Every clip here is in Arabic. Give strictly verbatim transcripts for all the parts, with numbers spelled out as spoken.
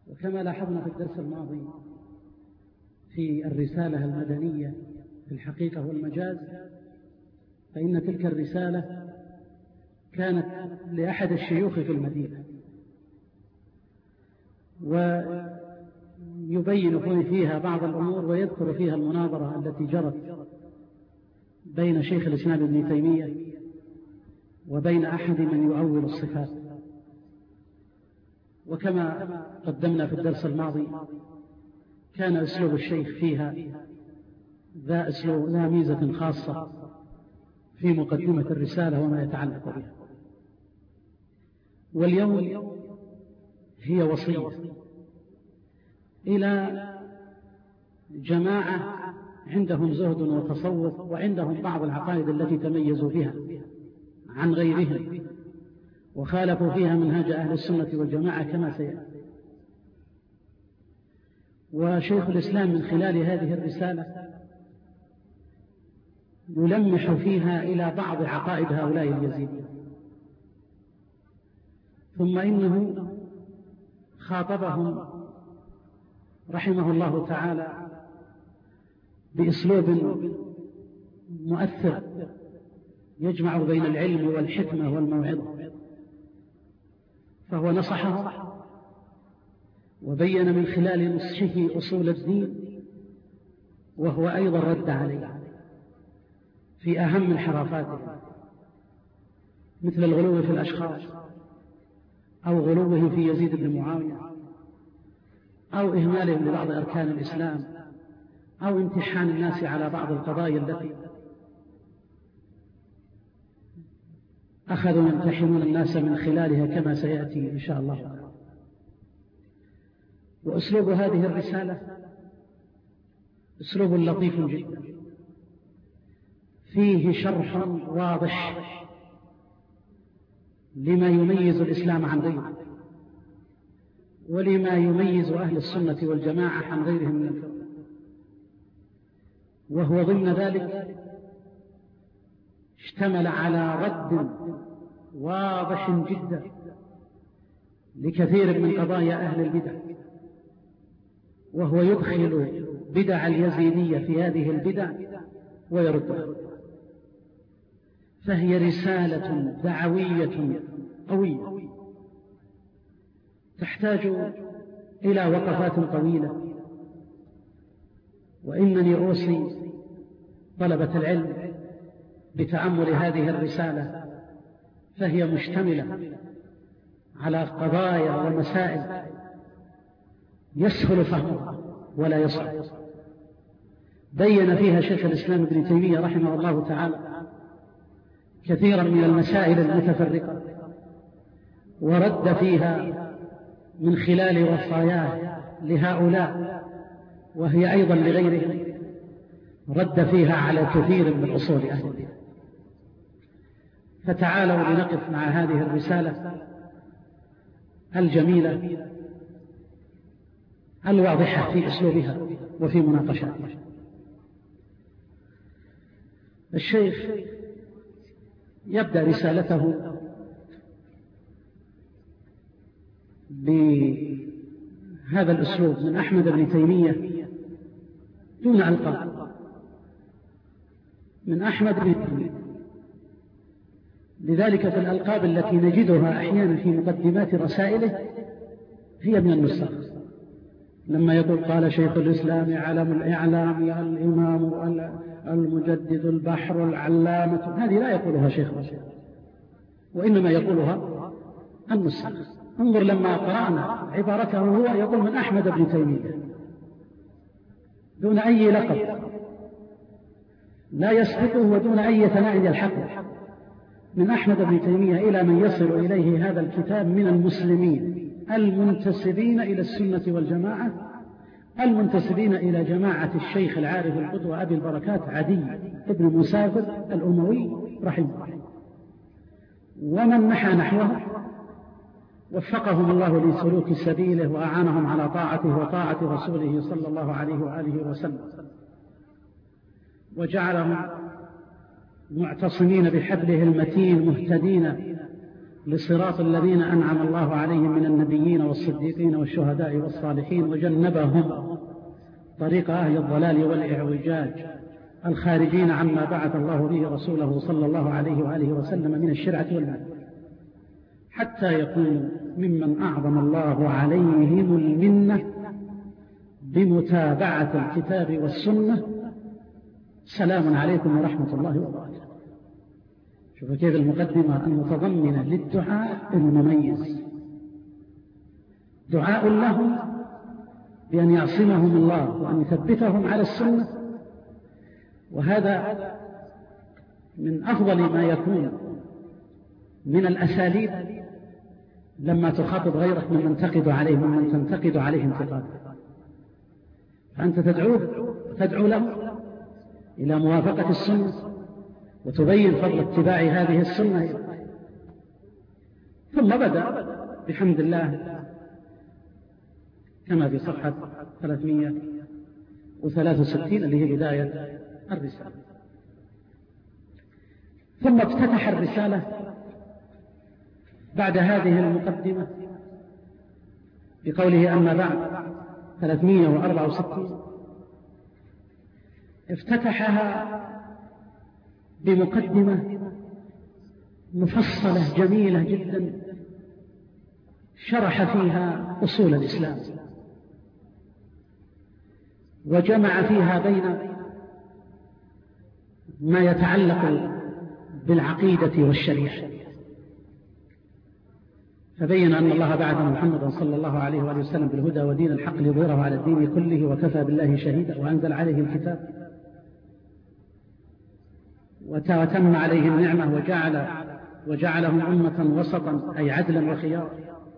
وكما لاحظنا في الدرس الماضي في الرسالة المدنية في الحقيقة والمجاز، فإن تلك الرسالة كانت لأحد الشيوخ في المدينة، ويبين فيها بعض الأمور ويذكر فيها المناظرة التي جرت بين شيخ الإسلام ابن تيمية وبين أحد من يؤول الصفات. وكما قدمنا في الدرس الماضي كان أسلوب الشيخ فيها ذا أسلوب ذا ميزة خاصة في مقدمة الرسالة وما يتعلق بها. واليوم هي وصية إلى جماعة عندهم زهد وتصوف وعندهم بعض العقائد التي تميزوا بها عن غيرهم وخالفوا فيها منهج أهل السنة والجماعة كما سيأتي. وشيخ الإسلام من خلال هذه الرسالة يلمح فيها إلى بعض عقائد هؤلاء اليزيديين، ثم إنه خاطبهم رحمه الله تعالى بأسلوب مؤثر يجمع بين العلم والحكمة والموعظة، فهو نصحه وبين من خلال نصحه أصول الدين، وهو أيضا رد عليه في أهم انحرافاته مثل الغلو في الأشخاص أو غلوه في يزيد بن معاوية أو إهمالهم لبعض أركان الإسلام أو امتحان الناس على بعض القضايا التي أخذوا يمتحنون الناس من خلالها كما سيأتي إن شاء الله. وأسلوب هذه الرسالة أسلوب لطيف جدا فيه شرح واضح لما يميز الإسلام عن غيره ولما يميز أهل السنة والجماعة عن غيرهم من الفرق، وهو ضمن ذلك اشتمل على رد واضح جدا لكثير من قضايا أهل البدع، وهو يدخل بدع اليزيدية في هذه البدع ويردها. فهي رسالة دعوية قوية تحتاج إلى وقفات طويلة، وإنني أوصي طلبة العلم بتأمل هذه الرسالة، فهي مشتملة على قضايا ومسائل يسهل فهمها ولا يصعب. بين فيها شيخ الإسلام ابن تيمية رحمه الله تعالى كثيرا من المسائل المتفرقة، ورد فيها من خلال وصاياه لهؤلاء وهي أيضا لغيرهم، رد فيها على كثير من أصول أهل الدين. فتعالوا لنقف مع هذه الرسالة الجميلة الواضحة في أسلوبها وفي مناقشاتها. الشيخ يبدأ رسالته بهذا الأسلوب من أحمد بن تيمية دون ألقاب، من أحمد بن تيمية. لذلك في الألقاب التي نجدها أحيانا في مقدمات رسائله هي من النسخ، لما يقول قال شيخ الإسلام علم الإعلام الإمام المجدد البحر العلامة، هذه لا يقولها شيخ الإسلام وإنما يقولها النسخ. انظر لما قرأنا عبارته هو يقول من أحمد بن تيمية دون أي لقب لا يسبقه ودون أي ثناء الحق، من أحمد بن تيمية إلى من يصل إليه هذا الكتاب من المسلمين المنتسبين إلى السنة والجماعة، المنتسبين إلى جماعة الشيخ العارف القدوة أبي البركات عدي ابن مسافر الأموي رحمه الله، ومن نحى نحوه وفقهم الله لسلوك سبيله وأعانهم على طاعته وطاعة رسوله صلى الله عليه وآله وسلم، وجعلهم معتصمين بحبله المتين مهتدين لصراط الذين أنعم الله عليهم من النبيين والصديقين والشهداء والصالحين، وجنبهم طريق أهل الضلال والإعوجاج الخارجين عما بعث الله به رسوله صلى الله عليه وآله وسلم من الشرعة والمنهج، حتى يكونوا ممن أعظم الله عليهم المنة بمتابعة الكتاب والسنة. سلام عليكم ورحمة الله وبركاته. شوف كيف المقدمة المتضمنة للدعاء المميز، دعاء لهم بأن يعصمهم الله وأن يثبتهم على السنة، وهذا من أفضل ما يكون من الأساليب لما تخاطب غيرك من تنتقد عليه ومن تنتقد عليه انتقادا، فأنت تدعوه تدعو له إلى موافقة السنة وتبين فضل اتباع هذه السنة. ثم بدأ بحمد الله كما في صفحة ثلاثمائة وثلاثة وستين اللي هي بداية الرسالة. ثم افتتح الرسالة بعد هذه المقدمة بقوله أما بعد ثلاثمائة وأربعة وستين، افتتحها بمقدمة مفصلة جميلة جدا شرح فيها أصول الإسلام، وجمع فيها بين ما يتعلق بالعقيدة والشريعة، فبين أن الله بعث محمدا صلى الله عليه وآله وسلم بالهدى ودين الحق ليظهره على الدين كله وكفى بالله شهيدا، وأنزل عليه الكتاب وتم عليه النعمة وجعل وجعلهم أمة وسطا أي عدلا وخيارا.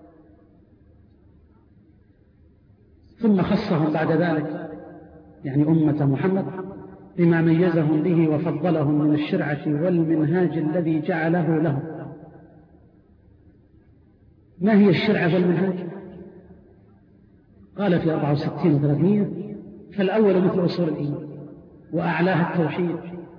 ثم خصهم بعد ذلك يعني أمة محمد بما ميزهم به وفضلهم من الشرعة والمنهاج الذي جعله لهم. ما هي الشرعة والمنهاج؟ قال في أربعة وستين وثلاثمائة: فالأول مثل أصول الإيمان وأعلاها التوحيد،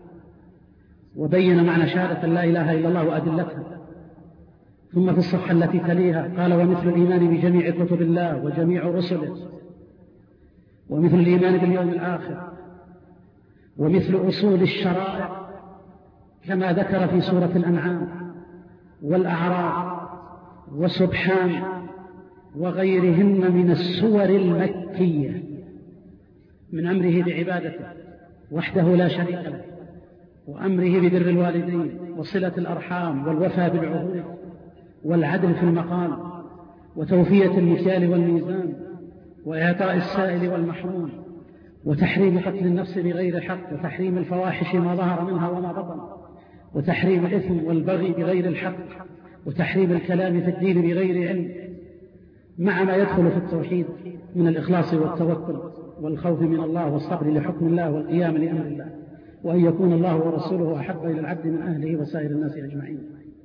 وبين معنى شهادة لا إله إلا الله وأدلتها. ثم في الصفحة التي تليها قال: ومثل الإيمان بجميع كتب الله وجميع رسله، ومثل الإيمان باليوم الآخر، ومثل أصول الشرائع كما ذكر في سورة الأنعام والأعراف وسبحان وغيرهن من السور المكية من أمره بعبادته وحده لا شريك له، وأمره ببر الوالدين وصلة الأرحام والوفاء بالعهود والعدل في المقام وتوفية المكيال والميزان وإعطاء السائل والمحروم وتحريم قتل النفس بغير حق وتحريم الفواحش ما ظهر منها وما بطن وتحريم الإثم والبغي بغير الحق وتحريم الكلام في الدين بغير علم، مع ما يدخل في التوحيد من الإخلاص والتوكل والخوف من الله والصبر لحكم الله والقيام لأمر الله، وأن يكون الله ورسوله أحب إلى العبد من أهله وسائر الناس أجمعين.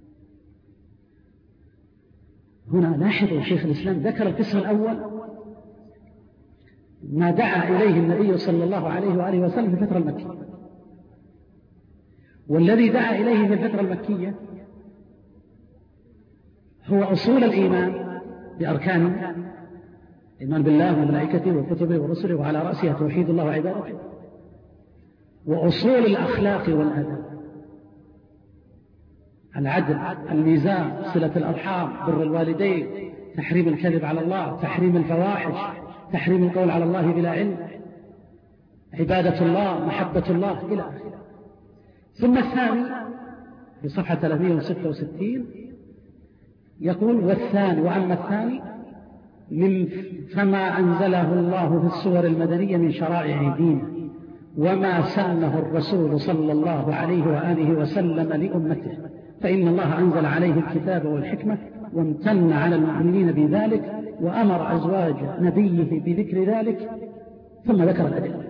هنا لاحظوا شيخ الإسلام ذكر القسم الأول ما دعا إليه النبي صلى الله عليه وآله وسلم في الفترة المكية، والذي دعا إليه في الفترة المكية هو أصول الإيمان بأركانه، الإيمان بالله وملائكته وكتبه ورسله وعلى رأسها توحيد الله وعبادته، وأصول الأخلاق والآداب، العدل، الميزان، صلة الأرحام، بر الوالدين، تحريم الكذب على الله، تحريم الفواحش، تحريم القول على الله بلا علم، عبادة الله، محبة الله إلى آخره. ثم الثاني في صفحة ثلاثمائة وستة وستين يقول: والثاني وأما الثاني من فما أنزله الله في السور المدنية من شرائع دينه وما سنه الرسول صلى الله عليه وآله وسلم لأمته، فإن الله أنزل عليه الكتاب والحكمة وامتن على المؤمنين بذلك وأمر أزواج نبيه بذكر ذلك، ثم ذكر الأدلة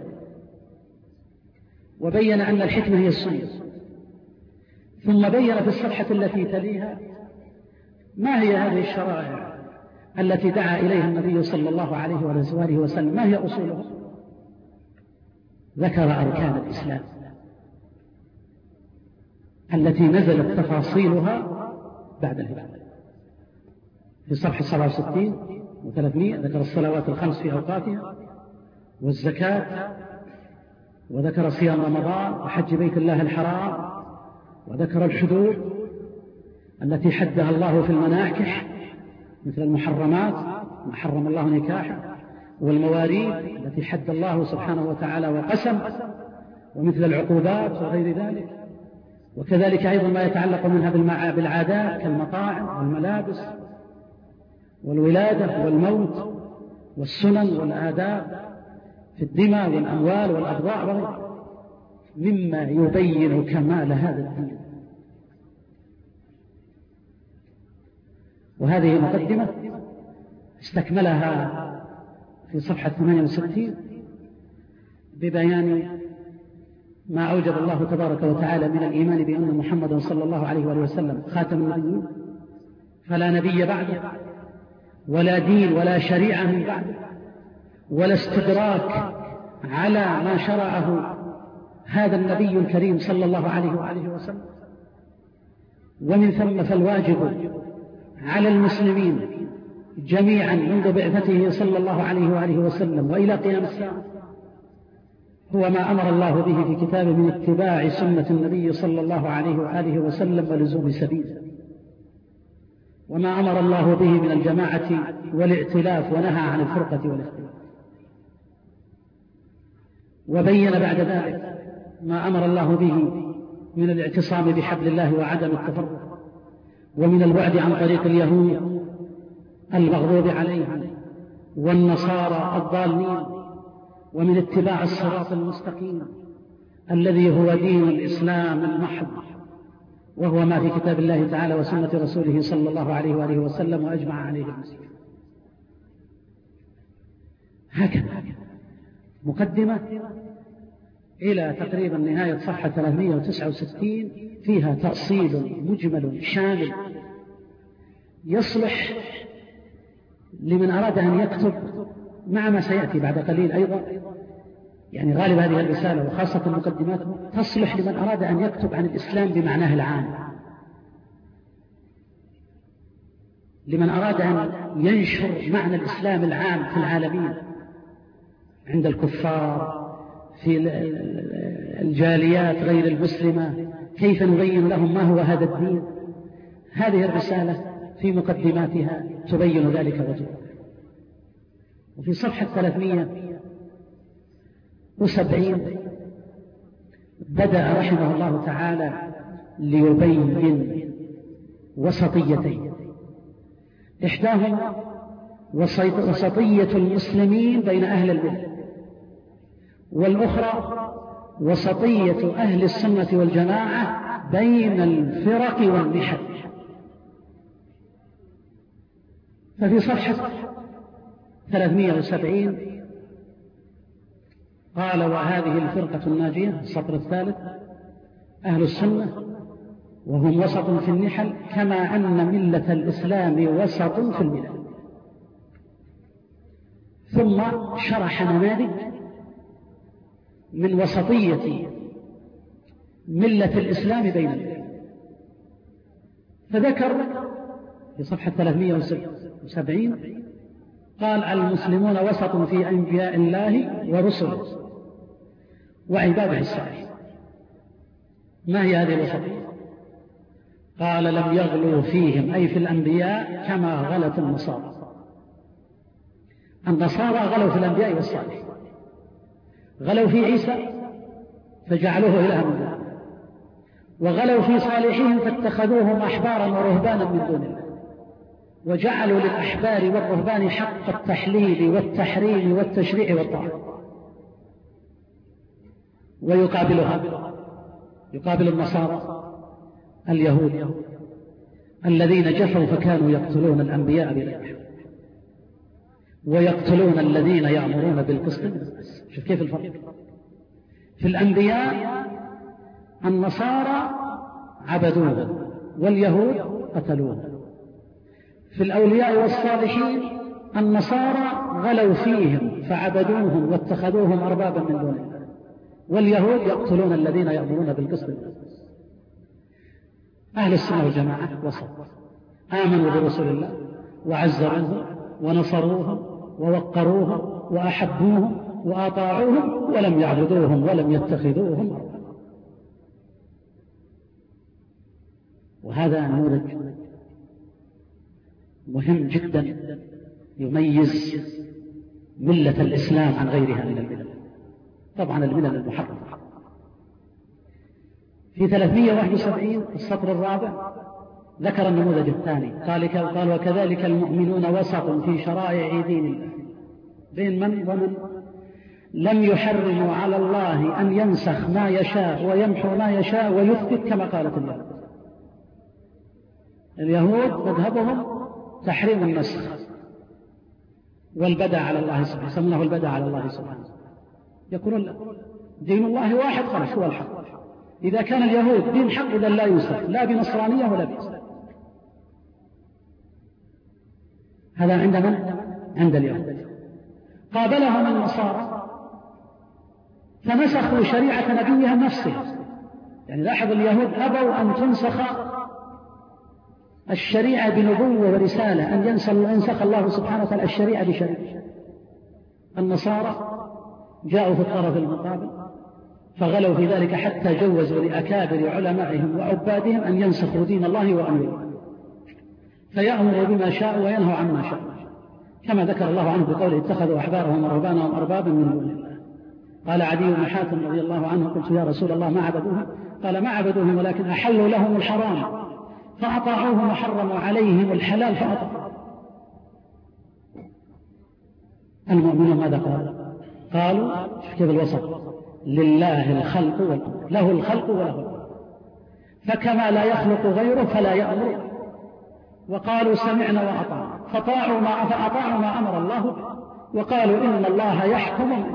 وبين أن الحكمة هي السنة، ثم بين في الصفحة التي تليها ما هي هذه الشرائع التي دعا إليها النبي صلى الله عليه وآله وسلم، ما هي أصولها. ذكر أركان الإسلام التي نزلت تفاصيلها بعد الهداية، في صفحة سبعة وستين وثلاثمائة ذكر الصلوات الخمس في أوقاتها والزكاة، وذكر صيام رمضان وحج بيت الله الحرام، وذكر الحدود التي حدها الله في المناكح مثل المحرمات ما حرم الله نكاحه، والمواريث التي حد الله سبحانه وتعالى وقسم، ومثل العقوبات وغير ذلك. وكذلك أيضا ما يتعلق منها بالعادات كالمطاعم والملابس والولادة والموت والسنن والآداب في الدماء والأموال والأبضاع وغيرها، مما يبين كمال هذا الدين. وهذه مقدمة استكملها في صفحة ثمانية وستين ببيان ما أوجب الله تبارك وتعالى من الإيمان بأن محمدا صلى الله عليه وآله وسلم خاتم النبيين، فلا نبي بعده، ولا دين ولا شريعة من بعده، ولا استدراك على ما شرعه هذا النبي الكريم صلى الله عليه وآله وسلم. ومن ثم فالواجب على المسلمين جميعا منذ بعثته صلى الله عليه وآله وسلم وإلى قيام الساعة هو ما أمر الله به في كتابه من اتباع سنة النبي صلى الله عليه وآله وسلم ولزوم سبيله، وما أمر الله به من الجماعة والائتلاف ونهى عن الفرقة والاختلاف، وبين بعد ذلك ما أمر الله به من الاعتصام بحبل الله وعدم التفرق، ومن البعد عن طريق اليهود المغضوب عليهم والنصارى الضالين، ومن اتباع الصراط المستقيم الذي هو دين الإسلام المحض، وهو ما في كتاب الله تعالى وسنة رسوله صلى الله عليه وآله وسلم وأجمع عليه المسلمين. هكذا مقدمة إلى تقريبا نهاية صفحة ثلاثمائة وتسعة وستين فيها تأصيل مجمل شامل يصلح لمن أراد أن يكتب، مع ما سيأتي بعد قليل أيضا. يعني غالب هذه الرسالة وخاصة المقدمات تصلح لمن أراد أن يكتب عن الإسلام بمعناه العام، لمن أراد أن ينشر معنى الإسلام العام في العالمين عند الكفار، في الجاليات غير المسلمة، كيف نبين لهم ما هو هذا الدين. هذه الرسالة في مقدماتها تبين ذلك وجوه. وفي صفحة ثلاثمائة وسبعين بدأ رحمه الله تعالى ليبين وسطيتين، إحداهما وسطية المسلمين بين أهل البدع، والأخرى وسطية أهل السنة والجماعة بين الفرق والنحل. ففي صفحة ثلاثمائة وسبعين قال: وهذه الفرقة الناجية، السطر الثالث، أهل السنة وهم وسط في النحل، كما أن ملة الإسلام وسط في الملل. ثم شرح نماذج من وسطية ملة الإسلام بين الملل، فذكر في صفحة ثلاثمائة وسبعين قال: المسلمون وسط في أنبياء الله ورسله وعباده الصالحين. ما هي هذه الوسطية؟ قال: لم يغلوا فيهم، أي في الأنبياء، كما غلت النصارى. النصارى غلوا في الأنبياء والصالحين، غلوا في عيسى فجعلوه إلها من دونه، وغلوا في صالحين فاتخذوهم أحبارا ورهبانا من دون الله، وجعلوا للأحبار والرهبان حق التحليل والتحريم والتشريع والطاعة. ويقابلها يقابل النصارى اليهود الذين جفوا فكانوا يقتلون الأنبياء بغير حق، ويقتلون الذين يأمرون بالقسط. شوف كيف الفرق في الأنبياء. النصارى عبدوه واليهود قتلوه. في الأولياء والصالحين النصارى غلوا فيهم فعبدوهم واتخذوهم أربابا من دون الله، واليهود يقتلون الذين يأمرون بالقسط. أهل السنة والجماعة وسط، آمنوا برسول الله وعزروه ونصروهم ووقروهم وأحبوهم وأطاعوهم ولم يعبدوهم ولم يتخذوهم. وهذا نموذج مهم جدا يميز ملة الإسلام عن غيرها من الملل، طبعا الملل المحرمة. في ثلاثمائة وواحد وسبعين السطر الرابع ذكر النموذج الثاني، قال قال وكذلك المؤمنون وسط في شرائع دين الله بين من ومن لم يحرموا على الله أن ينسخ ما يشاء ويمحو ما يشاء ويثبت كما قالت اليهود. اليهود مذهبهم تحريم النسخ والبدع على الله سبحانه، يسمونه البدع على الله سبحانه، يقولون دين الله واحد خلاص هو الحق. إذا كان اليهود دين حق إذا لا ينسخ لا بنصرانية ولا بإسلام. هذا عند من؟ عند اليهود. قابلهم النصارى فنسخوا شريعة نبيهم نفسه. يعني لاحظ اليهود أبوا أن تنسخ الشريعة بنبوة ورسالة، أن ينسخ الله سبحانه وتعالى الشريعة بشريعة. النصارى جاءوا في الطرف المقابل فغلوا في ذلك حتى جوزوا لأكابر علمائهم وعبادهم أن ينسخوا دين الله وأمره، فيأمر بما شاء وينهى عما شاء، كما ذكر الله عنه بقوله اتخذوا أحبارهم ورهبانهم أربابا من دون الله. قال عدي بن حاتم رضي الله عنه قلت يا رسول الله ما عبدوهم؟ قال ما عبدوهم ولكن أحلوا لهم الحرام فأطاعوهم وحرموا عليهم الحلال فأطاعوا. المؤمنون ماذا قالوا؟ قالوا كيف الوسط؟ لله الخلق والأمر، له الخلق وله الأمر، فكما لا يخلق غيره فلا يأمر. وقالوا سمعنا وأطعنا فطاعوا ما فأطاعوا ما أمر الله به، وقالوا إن الله يحكم.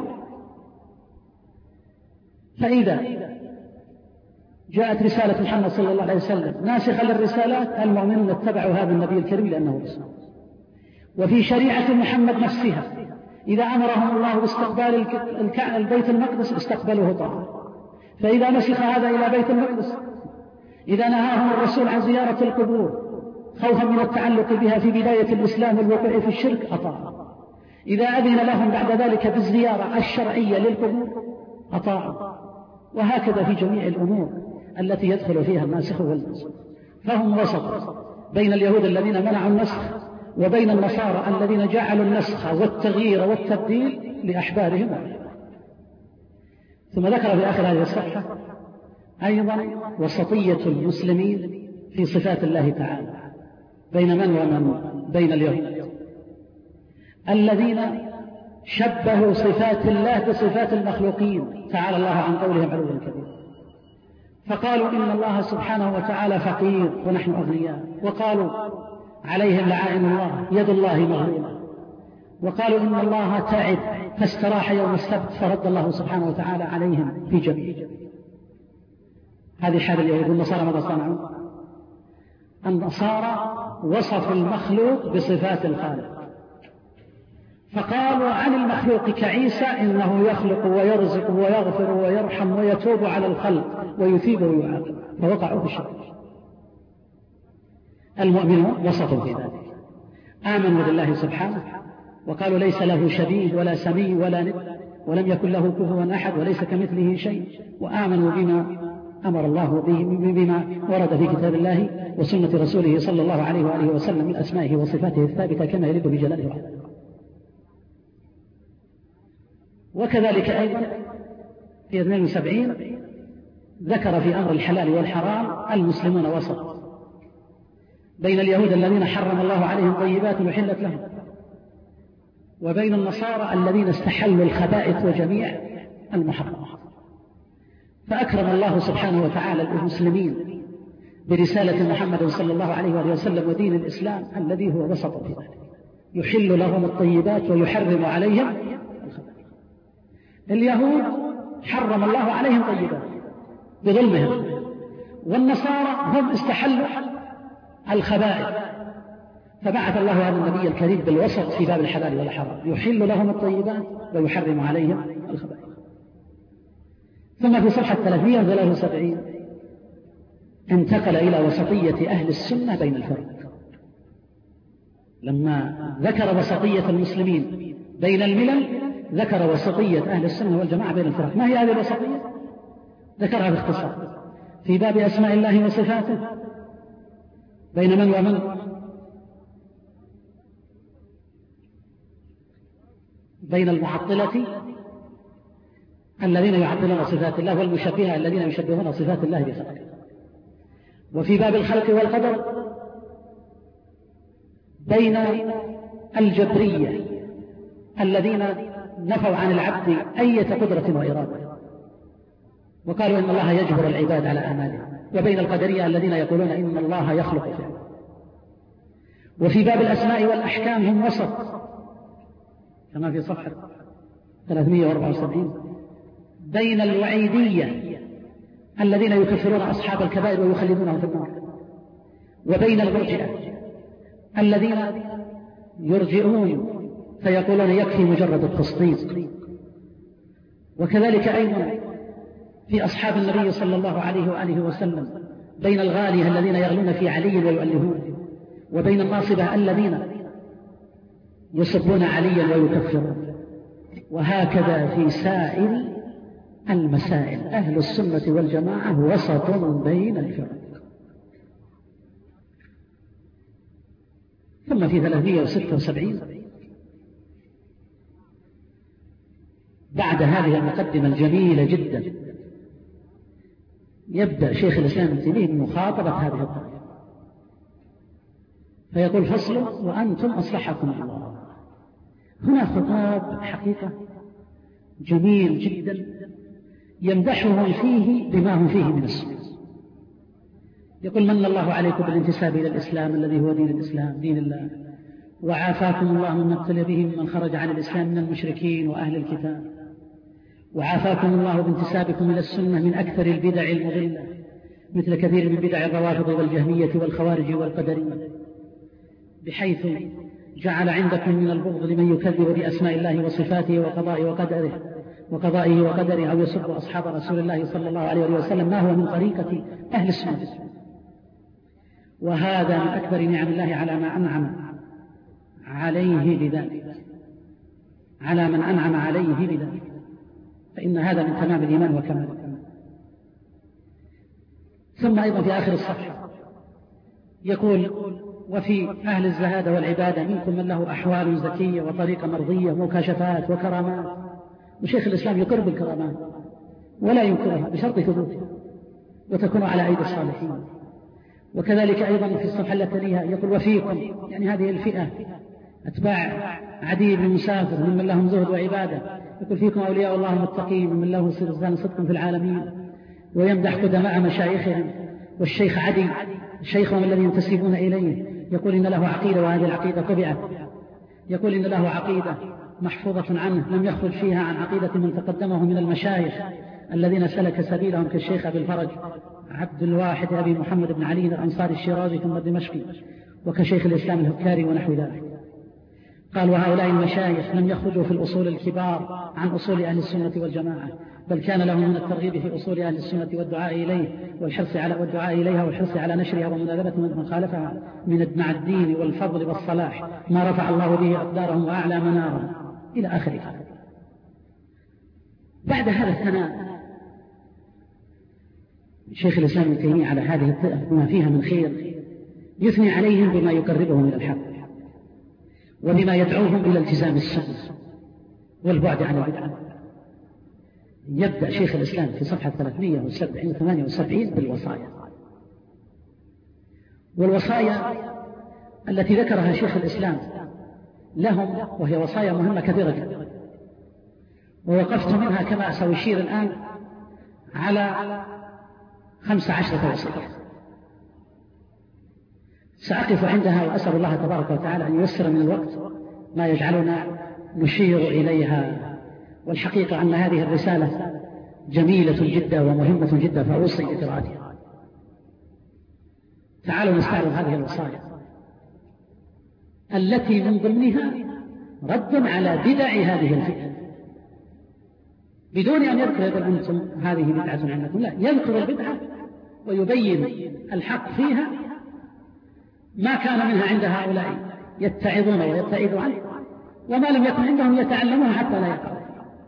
فإذا جاءت رسالة محمد صلى الله عليه وسلم ناسخة للرسالات، المؤمنون اتبعوا هذا النبي الكريم لأنه رسول. وفي شريعة محمد نفسها إذا أمرهم الله باستقبال البيت المقدس استقبلوه طاعة، فإذا نسخ هذا إلى بيت المقدس، إذا نهاهم الرسول عن زيارة القبور خوفا من التعلق بها في بداية الإسلام والوقوع في الشرك أطاعوا، إذا أذن لهم بعد ذلك بالزيارة الشرعية للقبور أطاعوا، وهكذا في جميع الأمور التي يدخل فيها الناسخ والمنسوخ. فهم وسط بين اليهود الذين منعوا النسخ وبين النصارى الذين جعلوا النسخ والتغيير والتبديل لأحبارهم. ثم ذكر في آخر هذه الصفحة أيضا وسطية المسلمين في صفات الله تعالى بين من ومن؟ بين اليهود الذين شبهوا صفات الله بصفات المخلوقين تعالى الله عن قولهم علوا كبيرا، فقالوا إن الله سبحانه وتعالى فقير ونحن أغنياء، وقالوا عليهم لعائن الله يد الله مغلولة، وقالوا إن الله تعب فاستراح يوم السبت فرد الله سبحانه وتعالى عليهم في جميع. هذه حال اليهود. والنصارى ماذا صنعوا؟ النصارى وصفوا المخلوق بصفات الخالق، فقالوا عن المخلوق كعيسى إنه يخلق ويرزق ويغفر ويرحم ويتوب على الخلق ويثيب ويعاقب، فوقعوا في الشرك. المؤمنون وصفوا في ذلك، آمنوا بالله سبحانه وقالوا ليس له شبيه ولا سمي ولا ند ولم يكن له كفوا أحد وليس كمثله شيء، وآمنوا بما أمر الله به بما ورد في كتاب الله وسنة رسوله صلى الله عليه وآله وسلم من أسمائه وصفاته الثابتة كما يليق بجلاله وعظمته. وكذلك أيضا في اثنين وسبعين ذكر في أمر الحلال والحرام المسلمون وسط بين اليهود الذين حرم الله عليهم طيبات وحلت لهم، وبين النصارى الذين استحلوا الخبائث وجميع المحرمات. فأكرم الله سبحانه وتعالى المسلمين برسالة محمد صلى الله عليه وآله وسلم ودين الإسلام الذي هو وسط في ذلك، يحل لهم الطيبات ويحرم عليهم الخبائث. اليهود حرم الله عليهم طيبات بظلمهم، والنصارى هم استحلوا الخبائث، فبعث الله هذا النبي الكريم بالوسط في باب الحلال والحرام، يحل لهم الطيبات ويحرم عليهم الخبائث. ثم في صفحة ثلاثمائة وثلاثة وسبعين انتقل إلى وسطية أهل السنة بين الفرق، لما ذكر وسطية المسلمين بين الملل ذكر وسطية أهل السنة والجماعة بين الفرق. ما هي هذه الوسطية؟ ذكرها باختصار في باب أسماء الله وصفاته بين من ومن؟ بين المعطلة الذين يعطلون صفات الله والمشبهة الذين يشبهون صفات الله بخلقه. وفي باب الخلق والقدر بين الجبرية الذين نفوا عن العبد أية قدرة وإرادة وقالوا إن الله يجبر العباد على أعمالهم، وبين القدرية الذين يقولون إن الله يخلق فعلا. وفي باب الأسماء والأحكام هم وسط كما في صفحة ثلاثمائة وأربعة وسبعين بين الوعيدية الذين يكفرون أصحاب الكبائر ويخلدونهم في النار، وبين المرجئة الذين يرجئون فيقولون يكفي مجرد التصديق. وكذلك أيضا في أصحاب النبي صلى الله عليه وآله وسلم بين الغالية الذين يغلون في علي ويؤلهون، وبين الناصبة الذين يسبون عليا ويكفرون. وهكذا في سائر المسائل أهل السنة والجماعة وسط بين الفرق. ثم في ثلاثمائة وستة وسبعين بعد هذه المقدمة الجميلة جدا يبدأ شيخ الإسلام ابن تيمية بمخاطبة هذه الطائفة فيقول: فصل وأنتم أصلحكم الله. هنا خطاب حقيقة جميل جدا يمدحهم فيه بما هم فيه من السنة. يقول: من الله عليكم بالانتساب إلى الإسلام الذي هو دين الإسلام دين الله، وعافاكم الله مما ابتلي به من خرج عن الإسلام من المشركين وأهل الكتاب، وعافاكم الله بانتسابكم إلى السنة من أكثر البدع المضلة مثل كثير من بدع الروافض والجهمية والخوارج والقدرية، بحيث جعل عندكم من البغض لمن يكذب بأسماء الله وصفاته وقضائه وقدره وقضائه وقدره أو يسب أصحاب رسول الله صلى الله عليه وسلم ما هو من طريقة أهل السنة. وهذا من أكبر نعم الله على ما أنعم عليه بذلك على من أنعم عليه بذلك، فإن هذا من تمام الإيمان وكمال. ثم أيضا في آخر الصفحة يقول: وفي أهل الزهادة والعبادة منكم من له أحوال زكية وطريقة مرضية ومكاشفات وكرامات. وشيخ الإسلام يقر بالكرامات ولا ينكرها بشرط ثبوتها وتكون على أيدي الصالحين. وكذلك أيضا في الصفحة التي تليها يقول: وفيكم، يعني هذه الفئة أتباع عدي بن مسافر ممن لهم زهد وعبادة، يقول: فيكم أولياء الله المتقين ممن له سلسلة صدق في العالمين. ويمدح قدماء مشايخهم، والشيخ عدي شيخهم الذي ينتسبون إليه يقول إن له عقيدة وهذه العقيدة طبعت، يقول إن له عقيدة محفوظة عنه لم يخرج فيها عن عقيدة من تقدمه من المشايخ الذين سلك سبيلهم كالشيخ أبي الفرج عبد الواحد أبي محمد بن علي الأنصاري الشيرازي ثم الدمشقي، وكشيخ الإسلام الهكاري ونحو ذلك. قال: وهؤلاء المشايخ لم يخرجوا في الأصول الكبار عن أصول أهل السنة والجماعة، بل كان لهم من الترغيب في أصول أهل السنة والدعاء إليه والحرص على والدعاء إليها والحرص على نشرها ومناذبة من خالفها من مع الدين والفضل والصلاح ما رفع الله به أقدارهم وأعلى منارهم إلى آخره. بعد هذا الثناء شيخ الإسلام ابن تيمية على هذه الطائفة بما فيها من خير يثني عليهم بما يقربهم من الحق وبما يدعوهم إلى التزام السنة والبعد عن البدعة. يبدأ شيخ الإسلام في صفحة ثلاثمائة وثمانية وسبعين بالوصايا، والوصايا التي ذكرها شيخ الإسلام لهم وهي وصايا مهمة كثيرة جدا، ووقفت منها كما سأشير الآن على خمس عشرة وصية. سأقف عندها وأسأل الله تبارك وتعالى أن ييسر من الوقت ما يجعلنا نشير إليها. والحقيقة أن هذه الرسالة جميلة جدا ومهمة جدا فأوصي بقراءتها. تعالوا نستعرض هذه الوصايا التي من ضمنها رد على بدع هذه الفئة بدون أن يذكر يقول أنتم هذه بدعة عندكم، لا، يذكر البدعة ويبين الحق فيها ما كان منها عند هؤلاء يتعظون ويبتعدوا عنه، وما لم يكن عندهم يتعلمون حتى لا يقعوا.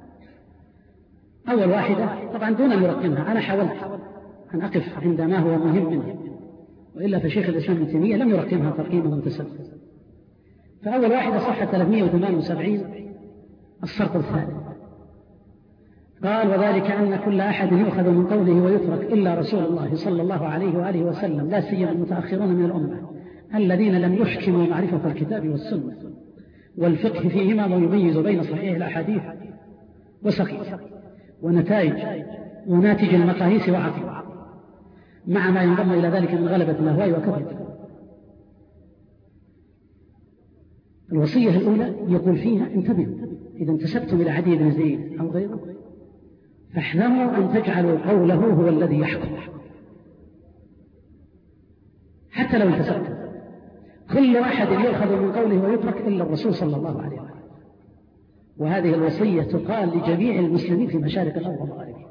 أول واحدة طبعا دون أن يرقمها، أنا حاولت أن أقف عند ما هو مهم منه، وإلا فشيخ الإسلام ابن تيمية لم يرقمها ترقيما متسلسلا. فأول واحدة صحة ثلاثمائة وثمانية وسبعين الشرط الثالث، قال: وذلك أن كل أحد يؤخذ من قوله ويترك إلا رسول الله صلى الله عليه وآله وسلم، لا سيما المتأخرون من الأمة الذين لم يحكموا معرفة الكتاب والسنة والفقه فيهما ويميز بين صحيح الأحاديث وسقيم ونتائج وناتج المقاييس وعقل، مع ما ينضم إلى ذلك من غلبة الأهواء وكثرة. الوصية الأولى يقول فيها: انتبهوا إذا انتسبتم إلى عدي بن زيد أو غيره فاحذروا أن تجعلوا قوله هو الذي يحكم، حتى لو انتسبتم. كل أحد يأخذ من قوله ويترك إلا الرسول صلى الله عليه وسلم. وهذه الوصية تقال لجميع المسلمين في مشارق الأرض ومغاربها.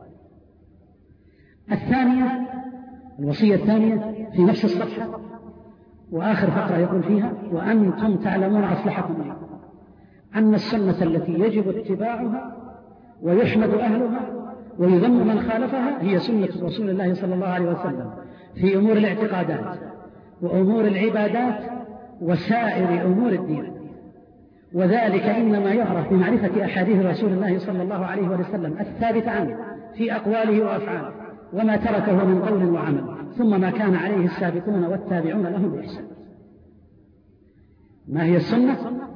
الثانية، الوصية الثانية في نفس الصفحة وآخر فقرة يقول فيها: وأنتم تعلمون أصلحكم أن السنة التي يجب اتباعها ويحمد أهلها ويذم من خالفها هي سنة رسول الله صلى الله عليه وسلم في أمور الاعتقادات وأمور العبادات وسائر أمور الدين، وذلك إنما يعرف بمعرفة أحاديث رسول الله صلى الله عليه وسلم الثابت عنه في أقواله وأفعاله وما تركه من قول وعمل، ثم ما كان عليه السابقون والتابعون لهم بإحسان. ما هي السنة؟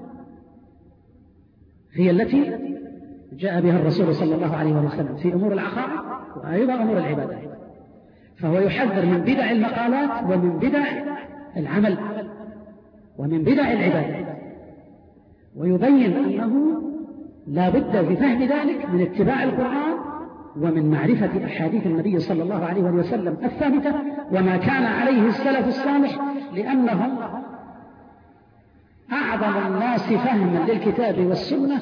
هي التي جاء بها الرسول صلى الله عليه وسلم في أمور العقائد وأيضا أمور العبادات، فهو يحذر من بدع المقالات ومن بدع العمل ومن بدع العبادات، ويبين أنه لا بد في فهم ذلك من اتباع القرآن ومن معرفة أحاديث النبي صلى الله عليه وسلم الثابتة وما كان عليه السلف الصالح، لأنهم أعظم الناس فهما للكتاب والسنة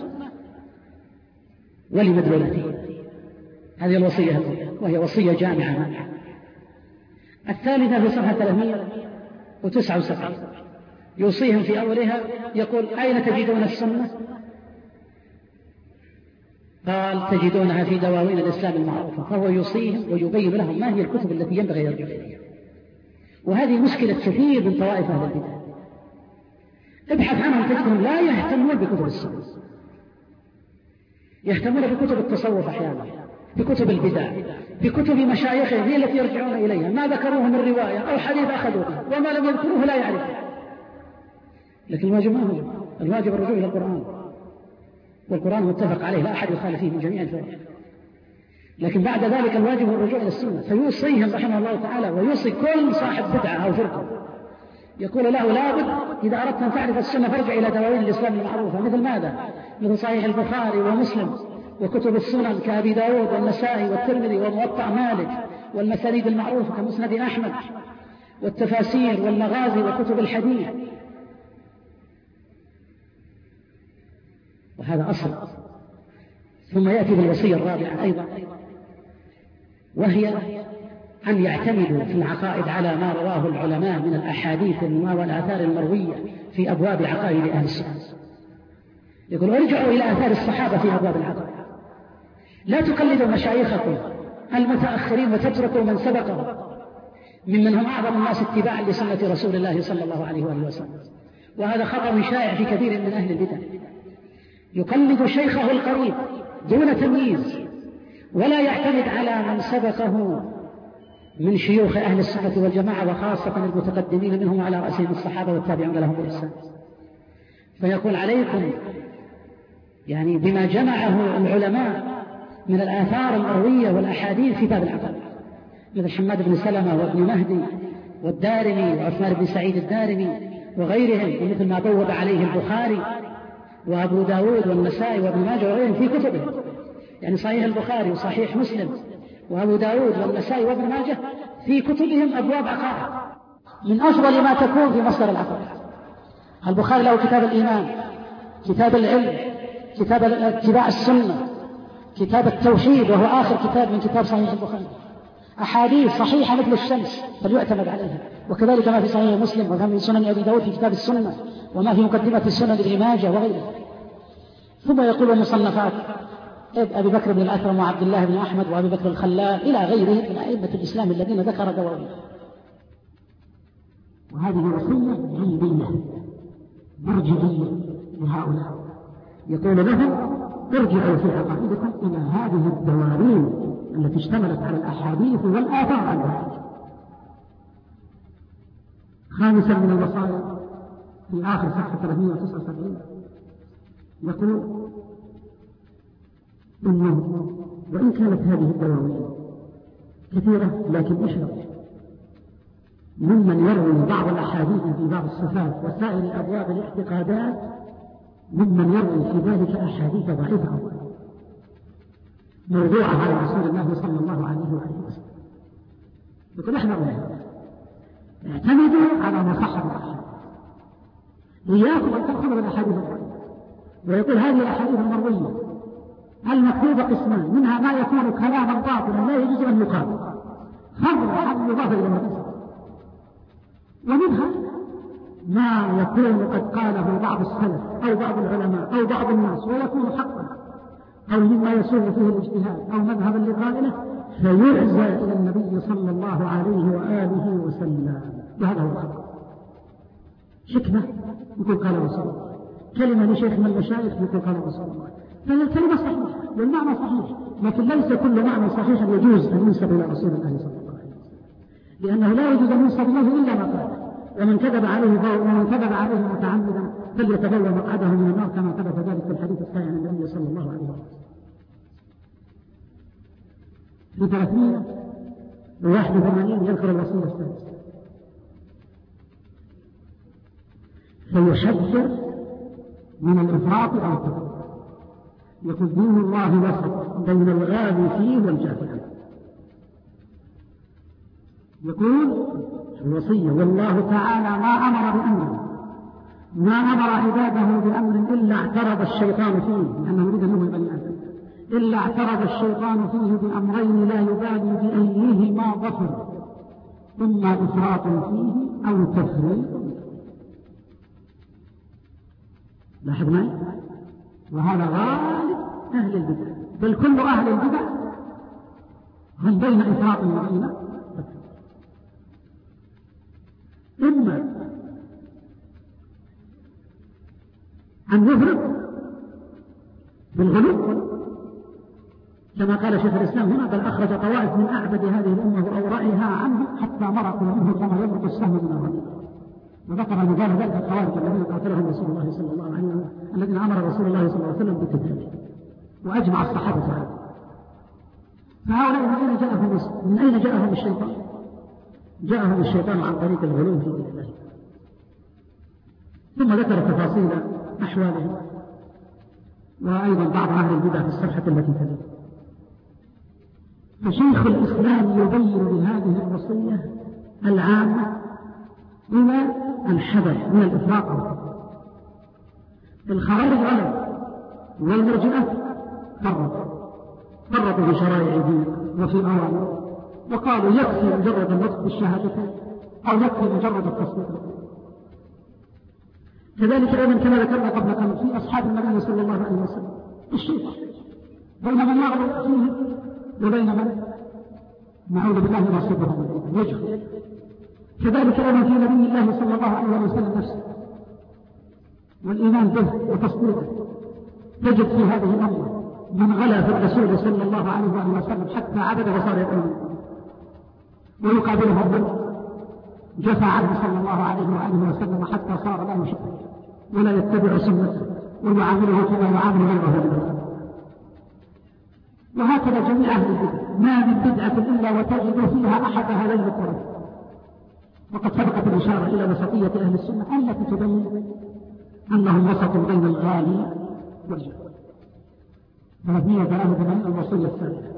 ولمدلولته. هذه الوصية وهي وصية جامعة. الثالثة في صفحة ثلاثمائة وتسعة وسبعين يوصيهم في أولها يقول: أين تجدون السنة؟ قال: تجدونها في دواوين الإسلام المعروفة. فهو يوصيهم ويبين لهم ما هي الكتب التي ينبغي يرجع إليها، وهذه مشكلة كثير من طوائف أهل البدع. ابحث عنهم تجدهم لا يهتمون بكتب السنة، يهتمون بكتب التصوف أحيانا، بكتب البدع، بكتب مشايخهم هي التي يرجعون إليها، ما ذكروه من رواية أو حديث أخذوه وما لم يذكروه لا يعرفه. لكن الواجب ما هو، الواجب الرجوع إلى القرآن، والقرآن متفق عليه لا أحد يخالف فيه من جميع الفرق. لكن بعد ذلك الواجب الرجوع إلى السنة. فيوصيهم رحمه الله تعالى ويوصي كل صاحب بدعة أو فرقة، يقول له: لا بد إذا أردت أن تعرف السنة فارجع إلى دواوين الإسلام المعروفة. مثل ماذا؟ مثل صحيح البخاري ومسلم وكتب السنن كأبي داود والنسائي والترمذي وموطأ مالك والمسانيد المعروفة كمسند أحمد والتفاسير والمغازي وكتب الحديث. وهذا أصل. ثم يأتي بالوصية الرابعة أيضا، وهي أن يعتمدوا في العقائد على ما رواه العلماء من الأحاديث والآثار المروية في أبواب عقائد أهل السنة. يقول: ارجعوا إلى آثار الصحابة في أبواب العقائد، لا تقلدوا مشايخكم المتأخرين وتتركوا من سبقهم ممن هم أعظم الناس اتباعا لسنة رسول الله صلى الله عليه وآله وسلم. وهذا خطأ شائع في كثير من أهل البدع، يقلد شيخه القريب دون تمييز، ولا يعتمد على من سبقه من شيوخ أهل السنة والجماعة وخاصة المتقدمين منهم على رأسهم الصحابة والتابعون لهم بإحسان. فيقول: عليكم يعني بما جمعه العلماء من الآثار المروية والأحاديث في باب العقائد، مثل حماد بن سلمة وابن مهدي والدارمي وعثمان بن سعيد الدارمي وغيرهم، ومثل ما بوب عليه البخاري وأبو داود والنسائي وابن ماجه وغيرهم في كتبه، يعني صحيح البخاري وصحيح مسلم وأبو داود والنسائي وابن ماجه في كتبهم أبواب عقائد من أفضل ما تكون في مصدر العقائد. البخاري له كتاب الإيمان، كتاب العلم، كتاب اتباع السنة، كتاب التوحيد وهو آخر كتاب من كتاب صحيح البخاري، أحاديث صحيحة مثل الشمس فليعتمد عليها. وكذلك ما في صحيح مسلم وما في سنن أبي داود في كتاب السنة وما في مقدمة السنن ابن ماجه وغيره. ثم يقول المصنفات أبي بكر بن الأثرم وعبد الله بن أحمد وأبي بكر الخلال إلى غيره من أئمة الإسلام الذين ذكر دواوين. وهذه وصية جندية مرجعية لهؤلاء، يقول لهم ارجعوا في عقائدكم إلى هذه الدواوين التي اشتملت على الأحاديث والآثار عنها. خامسا من الوصايا في آخر صفحة ثلاثمائة وتسعة وسبعين يقول إنه وإن كانت هذه الدواوين كثيرة لكن اشرف ممن يروي بعض الأحاديث في بعض الصفات وسائر أبواب الاعتقادات ممن يروي في ذلك أحاديث ضعيفة موضوعة على رسول الله صلى الله عليه وآله وسلم. يقول احذروا اعتمدوا على ما صح من الأحاديث، إياكم أن تأخذوا الأحاديث الضعيفة. ويقول هذه الأحاديث المروية المكتوبة قسمان، منها ما يكون كلاما باطلا لا يجوز أن يقال فرع أن يضاف إلى النبي، ومنها ما يكون قد قاله بعض السلف أو بعض العلماء أو بعض الناس ويكون حقا أو مما يسوغ فيه الاجتهاد أو مذهبا لقائله فيعزى إلى النبي صلى الله عليه وآله وسلم، وهذا هو الحق. حكمة يقول قال رسول الله، كلمة لشيخ من المشايخ يقول قال رسول الله، فهي الكلمة صحيحة والمعنى صحيح، لكن ليس كل معنى صحيح يجوز أن ينسب إلى رسول الله صلى الله عليه وسلم، لأنه لا يجوز أن ينسب له إلا ما قال. ومن كذب عليه ومن كذب عليه متعمدا فليتبوأ مقعده من النار، كما ثبت ذلك في الحديث الصحيح عن النبي صلى الله عليه وسلم. في ثلاثمائة وواحد وثمانين يذكر الوصية السادسة فيحذر من الإفراط أو التفريط. يقول دين الله وسط بين الغالي فيه والجافي عنه. يقول الوصية والله تعالى ما أمر بأمر ما أمر عباده بأمر إلا اعترض الشيطان فيه، لأنه يريد أنه بني آدم، إلا اعترض الشيطان فيه بأمرين لا يبالي بأيهما ظفر، إما إفراط فيه أو تفريط. لاحظ معي، وهذا غالب أهل البدع، بل كل أهل البدع هم بين إفراط وبين تفريط، إما أن يفرط بالغلو كما قال شيخ الإسلام هنا، بل أخرج طوائف من أعبد هذه الأمة وأورائها عنه حتى مرقوا منه كما يمرق السهم من الرمي. وذكر مجال ذلك الخوارج الذين قاتلهم رسول الله صلى الله عليه وسلم، الذين أمر رسول الله صلى الله عليه وسلم بقتاله وأجمع الصحابة عليه. فهؤلاء من أين جاءهم من أين جاءهم الشيطان؟ جاءهم الشيطان عن طريق الغلو في دين الله. ثم ذكر تفاصيل أحوالهم وأيضا بعض أهل البدع في الصفحة التي تلي. فشيخ الإسلام يبين بهذه الوصية العامة إلى الحذر من الإفراط. الخوارج غلوا والمرجئة فرطوا فرطوا في شرائع الدين وفي أوامره، وقالوا يكفي مجرد النطق بالشهادتين أو يكفي مجرد التصديق. كذلك أيضا كما ذكرنا قبل قليل في أصحاب النبي صلى الله عليه وسلم الشيطان بين من يغلو فيه وبين من نعوذ بالله من صدقه يجهل. كذلك أيضا في نبي الله صلى الله عليه وسلم نفسه والإيمان به وتصديقه. تجد في هذه الأمة من غلا في الرسول صلى الله عليه وسلم حتى عبد وصار يؤمن، ويقابله من جفى عنه صلى الله عليه وآله وسلم حتى صار لا يشبه ولا يتبع سنته ويعامله كما يعامل غيره. وهكذا جميع أهل البدع ما من بدعة إلا وتجد فيها أحد هذين الطرفين. وقد سبقت الإشارة إلى وسطية أهل السنة التي تبين أنهم وسط بين الغالي والجهل. ثلاثمائة وثلاثة وثمانين الوصية الثالثة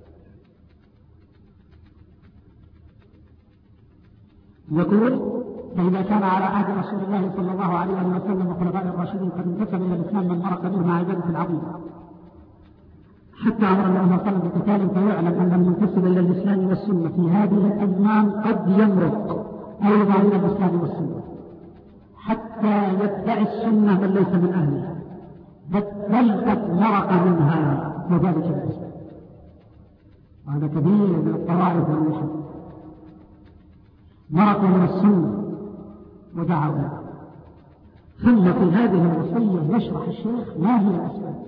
يقول فإذا كان على عهد رسول الله صلى الله عليه وسلم وخلفاء الراشدين قد انتسب إلى الإسلام من مرق به مع عبادة العظيم حتى أمر الله صلى الله عليه وسلم بقتال، فيعلم أن المنتسب إلى الإسلام والسنة في هذه الأزمان قد يمرق أيضا إلى الإسلام والسنة حتى يدعي السنة من ليس من أهلها، بل قد مرق منها وذلك الأسباب. وهذا كثير من الطوائف والنشر مرقوا من السنة ودعوا. ثم في هذه الوصية يشرح الشيخ ما هي الأسباب،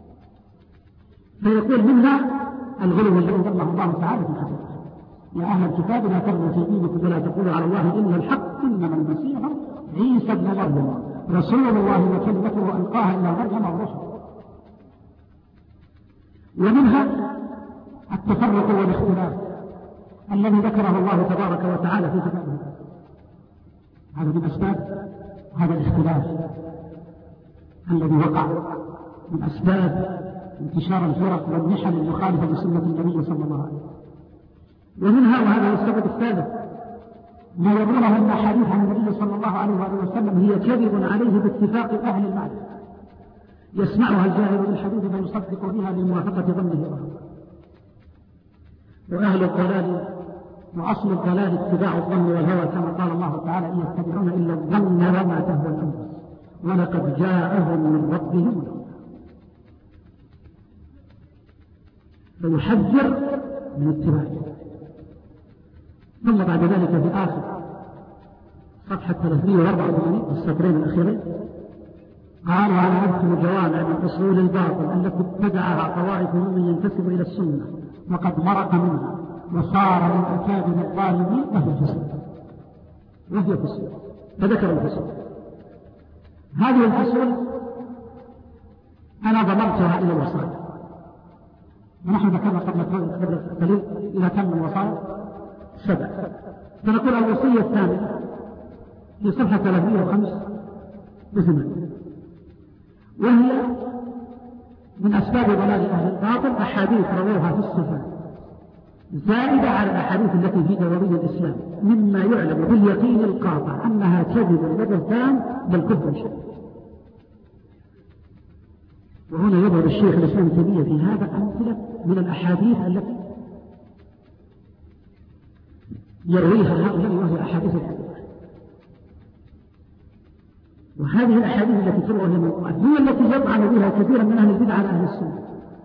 فيقول منها الغلو الذي ذمه الله تعالى في الكتاب: يا أهل الكتاب لا تغلوا في دينكم ولا تقولوا على الله إلا الحق إنما المسيح عيسى ابن مريم رسول الله وكلمته ألقاها إلى مريم الرسل. ومنها التفرق والاختلاف الذي ذكره الله تبارك وتعالى في كتابه. هذا من أسباب هذا الاختلاف الذي وقع، من أسباب انتشار الفرق والنحل المخالفة لسنة النبي صلى الله عليه وسلم. ومنها، وهذا السبب الثالث، ما يرونه من أحاديث عن النبي صلى الله عليه وسلم هي كذب عليه باتفاق أهل المعرفة، يسمعها الجاهل بالحديث فيصدق بها لموافقة ظنه. وأهل الضلال وأصل الضلال اتباع الظن والهوى، كما قال الله تعالى: إن يتبعون إلا الظن وما تهوى الأنفس ولقد جاءهم من ربهم. فيحذر من اتباعه. ثم بعد ذلك في آخر صفحة ثلاثمائة وأربعة وثمانين السطرين الأخيرين قال: وأنا أذكر جوامع من أصول الباطل التي ابتدعها طوائف ممن ينتسب إلى السنة وقد مرق منها وصار من أكابر الظالمين، وهي فساد وهي فساد فذكر الفساد. هذه الفساد أنا ضمرتها إلى الوصايا، ونحن ذكرنا قبل قليل إلى كم من وصايا؟ سبع. فنقول الوصية الثانية في صفحة ثلاثمائة وخمسة وثمانين، وهي من أسباب ضلال أهل الباطل أحاديث رووها في الصفات زائدة على الأحاديث التي في دوري الإسلام، مما يعلم باليقين القاطع أنها كذب وبهتان بل كفر شديد. وهنا يظهر الشيخ الإسلام ابن تيمية في هذا أمثلة من الأحاديث التي يرويها هؤلاء، وهي أحاديث الحديث. وهذه الأحاديث التي تروى هي موضوعات هي التي يطعن بها كثيرا من أهل البدع على أهل السنة.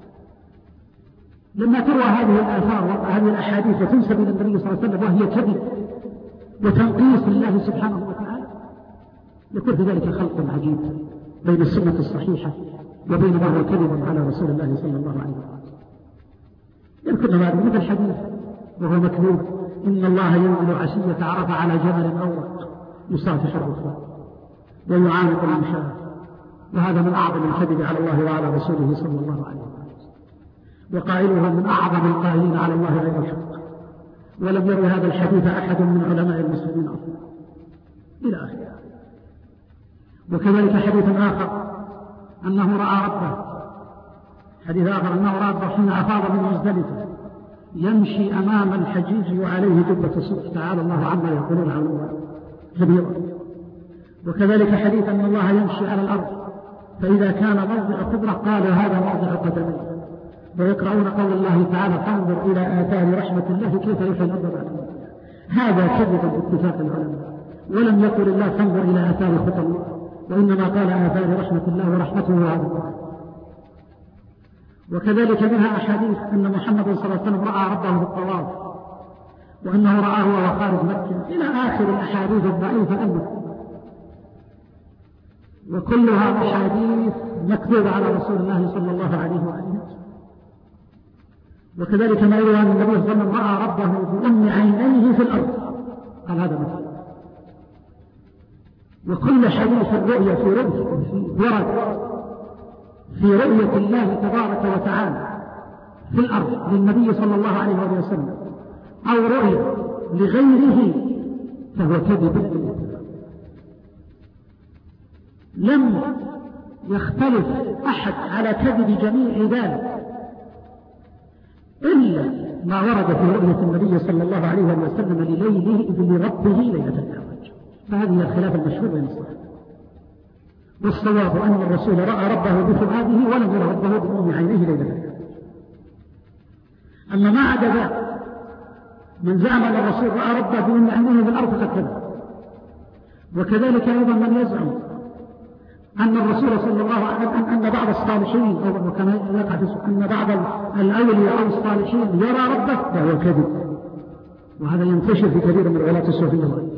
لما تروى هذه الآثار وهذه الأحاديث وتنسب إلى النبي صلى الله عليه وسلم وهي كذب وتنقيص لله سبحانه وتعالى، يكون في ذلك خلق عجيب بين السنة الصحيحة وبين ما هو كذب على رسول الله صلى الله عليه وسلم. يذكرنا بعد مثل الحديث وهو مكذوب: إن الله ينزل عشية عرفة على جبل أورق يصافح الركبان ويعانق المشاة، وهذا من أعظم الكذب على الله وعلى رسوله صلى الله عليه وسلم، وقائله من أعظم القائلين على الله غير الحق، ولم يروي هذا الحديث أحد من علماء المسلمين أصلا، إلى آخره. وكذلك حديث آخر أنه رأى ربه، حديث آخر أنه رأى ربه حين أفاض من مزدلفة يمشي أمام الحجيج وعليه جبة صوف، تعالى الله عما يقولون علوا كبيرا. وكذلك حديث أن الله يمشي على الأرض فإذا كان موضع قدرة قالوا هذا موضع قدمه، ويقرؤون قول الله تعالى: فانظر إلى آثار رحمة الله كيف يحيي الأرض بعد موتها. هذا كذب باتفاق العلماء، ولم يقل الله فانظر إلى آثار خطى الله، وإنما قال آثار رحمة الله ورحمته هذا. وكذلك منها أحاديث أن محمد صلى الله عليه وسلم رأى ربه بالطواف، وأنه رآه وهو خارج مكة، إلى آخر الأحاديث الضعيفة المذكورة، وكلها أحاديث مكذوبة على رسول الله صلى الله عليه وسلم. وكذلك ما يروى أن النبي صلى الله عليه وسلم رأى ربه بأم عينيه في الأرض، قال هذا مثل. وكل حديث الرؤية في رؤية ورد في رؤية الله تبارك وتعالى في الأرض للنبي صلى الله عليه وسلم أو رؤية لغيره فهو كذب. لم يختلف أحد على كذب جميع ذلك إلا ما ورد في رؤية النبي صلى الله عليه وسلم لليله إذ لربه ليلة الأعراج، فهذه الخلاف المشهور بين الصحابة. والصواب أن الرسول رأى ربه بفؤاده ولم يرى ربه بأم عينيه ليلة الأعراج. أما ما عدا ذلك من زعم أن الرسول رأى ربه بأم عينيه بالأرض فقد كذب، وكذلك أيضا من يزعم أن الرسول صلى الله عليه وسلم أن بعض الصالحين أو كما يقع أن بعض الأولياء أو الصالحين يرى ربه، فهو كذب، وهذا ينتشر في كثير من غلاة الصوفية.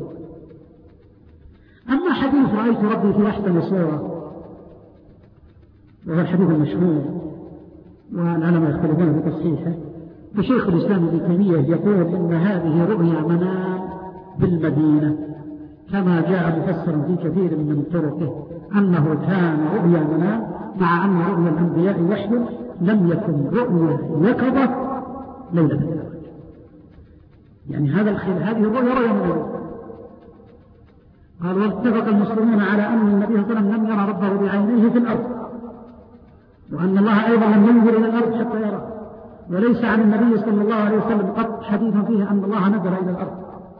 أما حديث رأيت ربي في أحسن صورة، وهو الحديث المشهور والعلماء يختلفون في تصحيحه، فشيخ الإسلام ابن تيمية يقول إن هذه رؤيا منام بالمدينة، كما جاء مفسرا في كثير من طرقه أنه كان رؤيا منام، مع أن رؤيا الأنبياء وحي لم يكن رؤيا يقظة ليلة المعراج. يعني هذا الخير، هذه الرؤيا رؤيا منام. قال واتفق المسلمون على أن النبي صلى الله عليه وسلم لم يرى ربه بعينيه في الأرض، وأن الله أيضا لم ينزل إلى الأرض حتى يرى، وليس عن النبي صلى الله عليه وسلم قط حديث فيه أن الله نزل إلى الأرض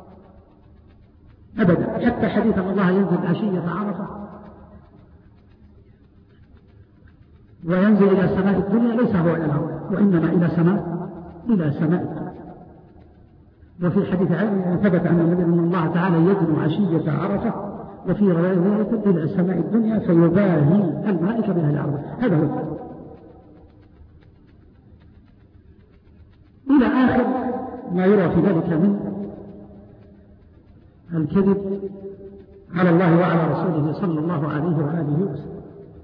أبدا، حتى حديث أن الله ينزل عشية عرفة وينزل إلى سماء الدنيا ليس هو إلى الأرض، وإنما إلى سماء إلى سماء الدنيا. وفي حديث ثبت أن النبي أن الله تعالى يدنو عشية عرفة، وفي رواية إلى سماء الدنيا فيباهي الملائكة بها الأرض. هذا هو الكلام. إلى آخر ما يرى في ذلك من الكذب على الله وعلى رسوله صلى الله عليه وآله وسلم.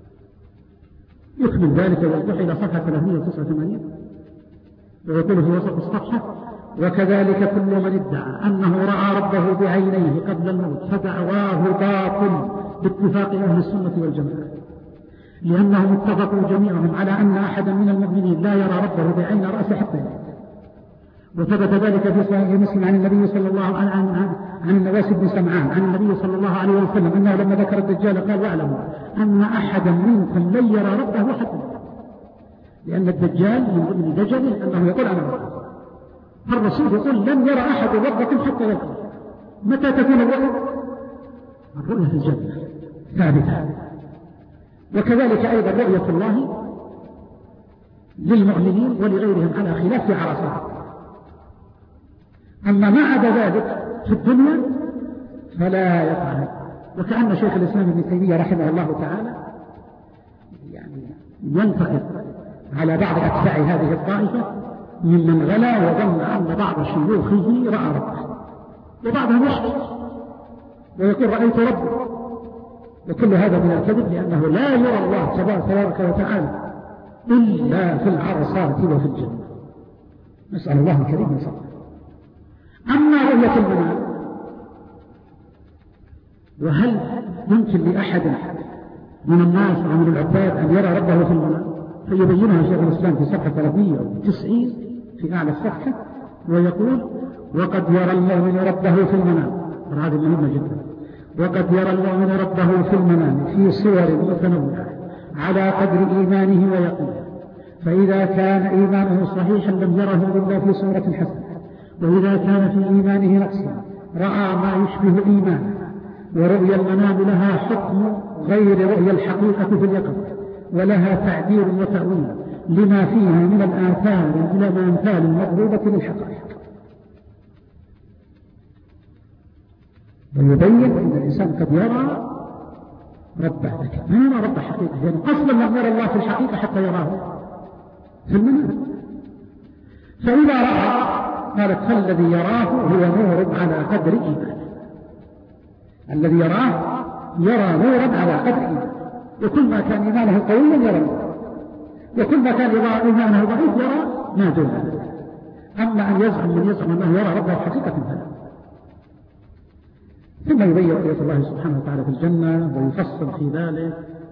يكمل ذلك ويوضح إلى صفحة ثلاثمائة وتسعة وثمانين ويقول في وسط الصفحة: وكذلك كل من ادعى أنه رأى ربه بعينيه قبل الموت فدعواه باطل باتفاق أهل السنة والجماعة، لأنهم اتفقوا جميعهم على أن أحدا من المؤمنين لا يرى ربه بعين رأسه حتى يموت. وثبت ذلك في صحيح مسلم عن النبي صلى الله عليه وسلم عن النواس بن سمعان عن النبي صلى الله عليه وسلم أنه لما ذكر الدجال قال: واعلموا أن أحدا منكم لن يرى ربه حتى يموت، لأن الدجال من ضمن دجله أنه يقول أنا رب، فالرسول يقول لن يرى أحد ربكم حتى يلقى. متى تكون الرؤيا؟ الرؤيا في الجنة ثابتة. وكذلك أيضا رؤية الله للمؤمنين ولغيرهم على خلاف عرصات. أما ما عدا ذلك في الدنيا فلا يقع. وكأن شيخ الإسلام ابن تيمية رحمه الله تعالى يعني ينتقد على بعض أتباع هذه الطائفة ممن غلا وظن أن بعض شيوخه رأى ربه، وبعضهم يحكي ويقول رأيت ربي، وكل هذا من الكذب، لأنه لا يرى الله تبارك وتعالى إلا في العرصات وفي الجنة. نسأل الله الكريم من فضله. أما رؤية المنام، وهل يمكن لأحد من الناس أو من العباد أن يرى ربه في المنام؟ فيبينها شيخ الإسلام في صفحة ثلاثمائة وتسعين في أعلى الصفحة ويقول: وقد يرى المؤمن ربه في المنام. هذه مهمة جدا. وقد يرى المؤمن ربه في المنام في صور متنوعة على قدر إيمانه ويقينه، فإذا كان إيمانه صحيحا لم يره إلا في صورة حسنة، وإذا كان في إيمانه نقصا رأى ما يشبه إيمانه. ورؤيا المنام لها حكم غير رؤيا الحقيقة في اليقظة، ولها تعبير وتأويل لما فيها من الآثار إلى الأمثال المضروبة للحقائق. ويبين أن الإنسان قد يرى ربه، لكن ما يرى ربه حقيقة، يعني أصلا لم يرى الله في الحقيقة حتى يراه في المنام. فإذا رأى قالت: فالذي يراه هو نور على قدر إيمانه. الذي يراه يرى نورا على قدر إيمانه، وكل ما كان إيمانه قويا يرى نورا، وكل ما كان إيمانه ضعيف يرى ما دون ذلك. أما أن يزعم من يزعم أنه يرى ربه حقيقة فلا. ثم يبين رؤية الله سبحانه وتعالى في الجنة ويفصل في ذلك،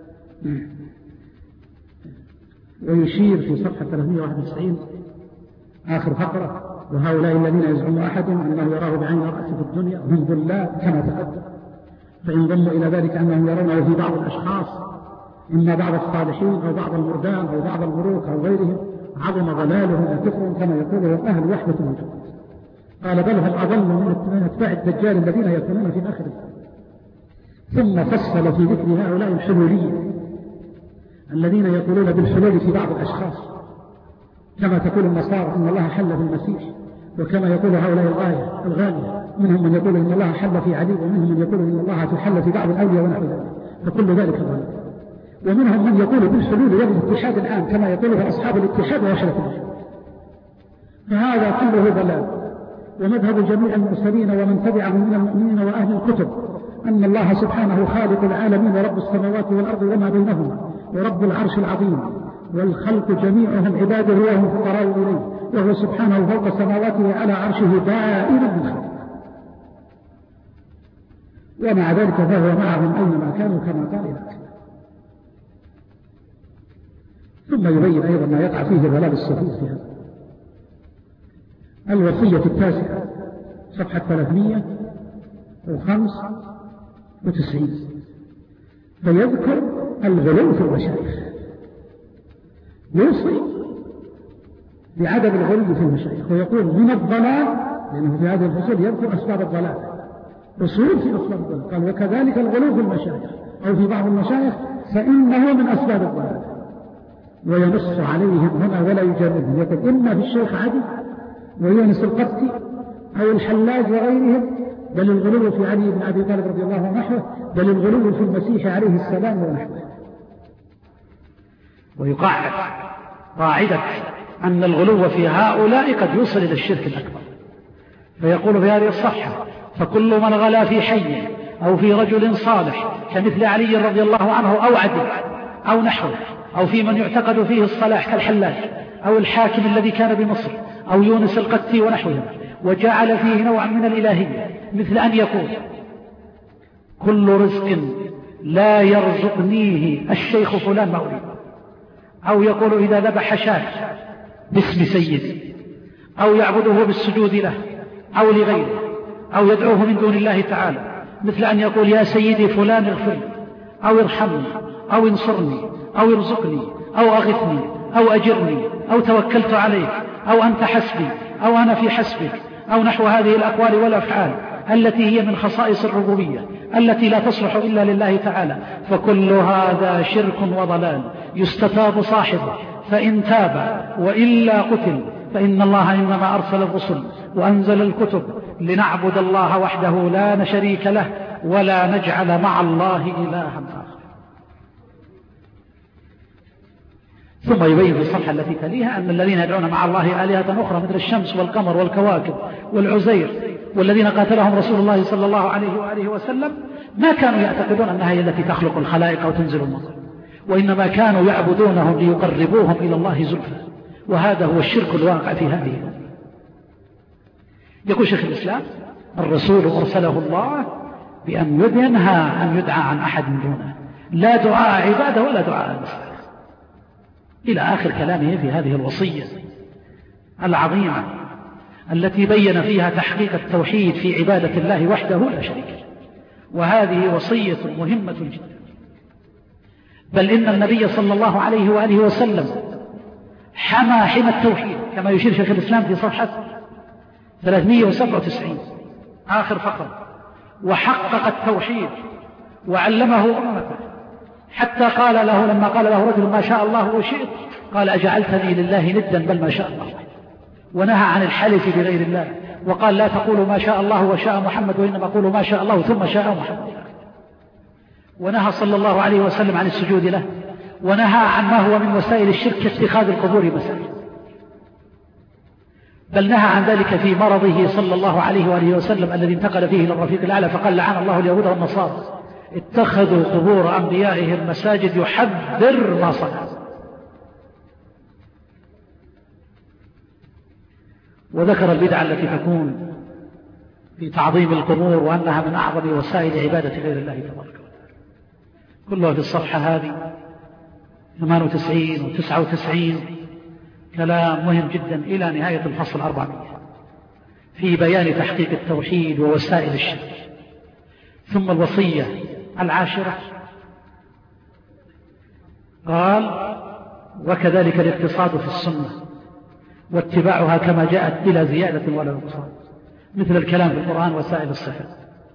ويشير في صفحة ثلاثمائة وواحد وتسعين آخر فقرة: وهؤلاء الذين يزعم أحدهم أنه يراه بعين رأسه في الدنيا هم ضلال كما تقدم، فإن ضموا إلى ذلك أنهم يرونه في بعض الأشخاص، إما بعض الصالحين أو بعض المردان أو بعض الملوك أو غيرهم، عظم ضلالهم وكفرهم كما يقوله أهل وحدة الوجود. قال: بل هم أضل من أتباع الدجال الذين يكونون في آخر الزمان. ثم فصل في ذكر هؤلاء الحلولية الذين يقولون بالحلول في بعض الأشخاص، كما تقول النصارى إن الله حل في المسيح، وكما يقول هؤلاء الآية الغالية منهم من يقول إن الله حل في علي، ومنهم من يقول إن الله تحل في بعض الأولياء ونحو ذلك، فكل ذلك ضلال. ومنهم من يقول بالحلول والاتحاد العام كما يقوله أصحاب الاتحاد ووحدة الله، فهذا كله ضلال. ومذهب جميع المرسلين ومن تبعهم من المؤمنين وأهل الكتب أن الله سبحانه خالق العالمين ورب السماوات والأرض وما بينهما ورب العرش العظيم، والخلق جميعهم عباده وهم فقراء إليه، وهو سبحانه فوق سماواته على عرشه دائما بالخلق، ومع ذلك فهو معهم أينما كانوا كما قال إلى آخره. ثم يبين أيضا ما يقع فيه ضلال الصوفية في هذا. الوصية التاسعة صفحة ثلاثمائة وخمسة وتسعين، فيذكر الغلو في المشايخ، يوصي بعدم الغلو في المشايخ، ويقول من الضلال، لأنه في هذه الفصول يذكر أسباب الضلال، أصول في أسباب الضلال، قال وكذلك الغلو في المشايخ أو في بعض المشايخ فإنه من أسباب الضلال، وينص عليهم هنا ولا يجربهم، يقول إما في الشيخ عدي ويونس القبطي أو الحلاج وغيرهم، بل الغلو في علي بن أبي طالب رضي الله عنه ونحوه، بل الغلو في المسيح عليه السلام ونحوه. ويقعد قاعدة أن الغلو في هؤلاء قد يوصل إلى الشرك الأكبر، فيقول في هذه الصفحة: فكل من غلا في حي أو في رجل صالح كمثل علي رضي الله عنه أو عدل أو نحوه، أو في من يعتقد فيه الصلاح كالحلاج أو الحاكم الذي كان بمصر أو يونس القتي ونحوه، وجعل فيه نوعا من الإلهية، مثل أن يقول: كل رزق لا يرزقنيه الشيخ فلان ما أريد، أو يقول إذا ذبح شاة باسم سيدي، أو يعبده بالسجود له أو لغيره، أو يدعوه من دون الله تعالى، مثل أن يقول: يا سيدي فلان اغفر أو ارحمني أو انصرني أو ارزقني أو أغثني أو أجرني أو توكلت عليك أو أنت حسبي أو أنا في حسبك، أو نحو هذه الأقوال والأفعال التي هي من خصائص الربوبية التي لا تصلح إلا لله تعالى. فكل هذا شرك وضلال يستتاب صاحبه فإن تاب، وإلا قتل. فإن الله إنما أرسل الرسل وأنزل الكتب لنعبد الله وحده لا شريك له ولا نجعل مع الله إلها آخر. ثم يبين في الصفحة التي تليها أن الذين يدعون مع الله آلهة أخرى مثل الشمس والقمر والكواكب والعزير والذين قاتلهم رسول الله صلى الله عليه وآله وسلم ما كانوا يعتقدون أنها هي التي تخلق الخلائق أو تنزل المطر، وإنما كانوا يعبدونهم ليقربوهم إلى الله زلفى، وهذا هو الشرك الواقع في هذه الأمة. يقول شيخ الإسلام: الرسول أرسله الله بأن ينهى أن يدعى عن أحد من دونه، لا دعاء عبادة ولا دعاء المسلمين، إلى آخر كلامه في هذه الوصية العظيمة التي بين فيها تحقيق التوحيد في عبادة الله وحده لا شريك له. وهذه وصية مهمة جدا، بل إن النبي صلى الله عليه وآله وسلم حمى حمى التوحيد كما يشير شيخ الإسلام في صفحة ثلاثمائة وسبعة وتسعين آخر فقرة، وحقق التوحيد وعلمه أمته، حتى قال له لما قال له رجل: ما شاء الله وشئت، قال: أجعلتني لله ندا بل ما شاء الله. ونهى عن الحلف بغير الله، وقال: لا تقولوا ما شاء الله وشاء محمد، وإنما قولوا ما شاء الله ثم شاء محمد. ونهى صلى الله عليه وسلم عن السجود له، ونهى عن ما هو من وسائل الشرك اتخاذ القبور مساجد، بل نهى عن ذلك في مرضه صلى الله عليه وآله وسلم الذي انتقل فيه إلى الرفيق الأعلى، فقال: لعن الله اليهود والنصارى اتخذوا قبور أنبيائهم مساجد، يحذر ما صنع. وذكر البدعة التي تكون في تعظيم القبور وأنها من أعظم وسائل عبادة غير الله تبارك وتعالى، كلها في الصفحة هذه ثمانية وتسعين وتسعة وتسعين. كلام مهم جدا إلى نهاية الفصل أربعمائة في بيان تحقيق التوحيد ووسائل الشرك. ثم الوصية العاشرة قال: وكذلك الاقتصاد في السنة واتباعها كما جاءت بلا زيادة ولا نقصان، مثل الكلام في القرآن وسائل الصفات.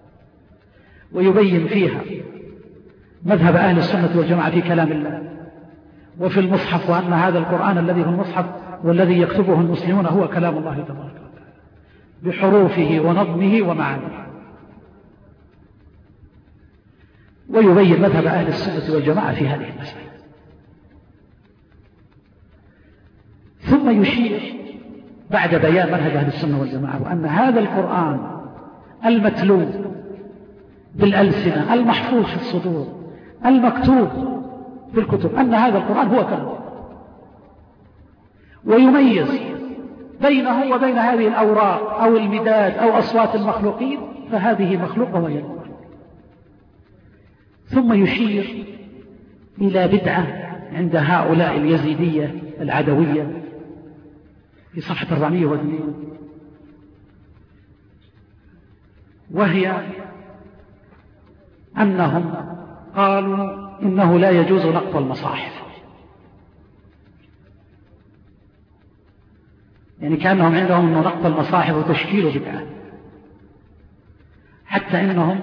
ويبين فيها مذهب أهل السنة والجماعة في كلام الله وفي المصحف، وأن هذا القرآن الذي في المصحف والذي يكتبه المسلمون هو كلام الله تبارك وتعالى. بحروفه ونظمه ومعانيه، ويبين مذهب أهل السنة والجماعة في هذه المسألة. ثم يشير بعد بيان منهج أهل السنة والجماعة وأن هذا القرآن المتلو بالألسنة المحفوظ في الصدور المكتوب في الكتب، أن هذا القرآن هو كلام الله، ويميز بينه وبين هذه الأوراق أو المداد أو أصوات المخلوقين، فهذه مخلوقة وهي المخلوق. ثم يشير إلى بدعة عند هؤلاء اليزيدية العدوية في صفحة أربعمائة واثنين، وهي أنهم قالوا إنه لا يجوز نقض المصاحف، يعني كأنهم عندهم أنه نقض المصاحف وتشكيل بدعة، حتى إنهم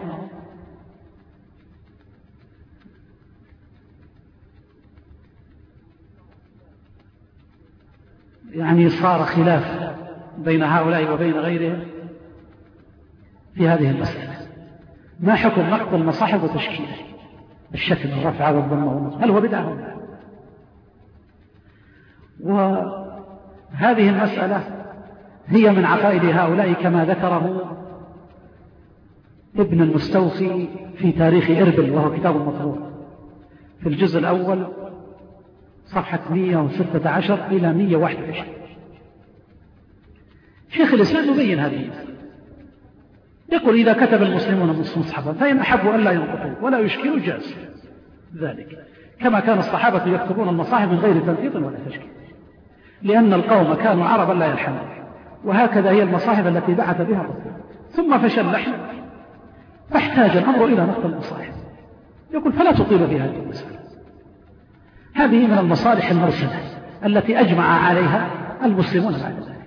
يعني صار خلاف بين هؤلاء وبين غيرهم في هذه المسألة. ما حكم نقض المصاحف وتشكيله الشكل الرفع والضم والنصب، هل هو بدعة ولا لا؟ وهذه المسألة هي من عقائد هؤلاء كما ذكره ابن المستوفي في تاريخ إربل، وهو كتاب مطبوع في الجزء الأول صفحة مئة وستة عشر إلى مئة وواحد وعشرين. شيخ الإسلام يبين هذه، يقول إذا كتب المسلمون مصحفا فإن أحبوا أن لا ينقطوا ولا يشكلوا جاز ذلك، كما كان الصحابة يكتبون المصاحف من غير تنقيط ولا تشكيل، لأن القوم كانوا عربا لا يلحنون، وهكذا هي المصاحف التي بعث بها الرسول. ثم فشى اللحن فاحتاج الأمر إلى نقض المصاحف. يقول فلا تطيل في هذه المسألة، هذه من المصالح المرسلة التي أجمع عليها المسلمون بعد ذلك.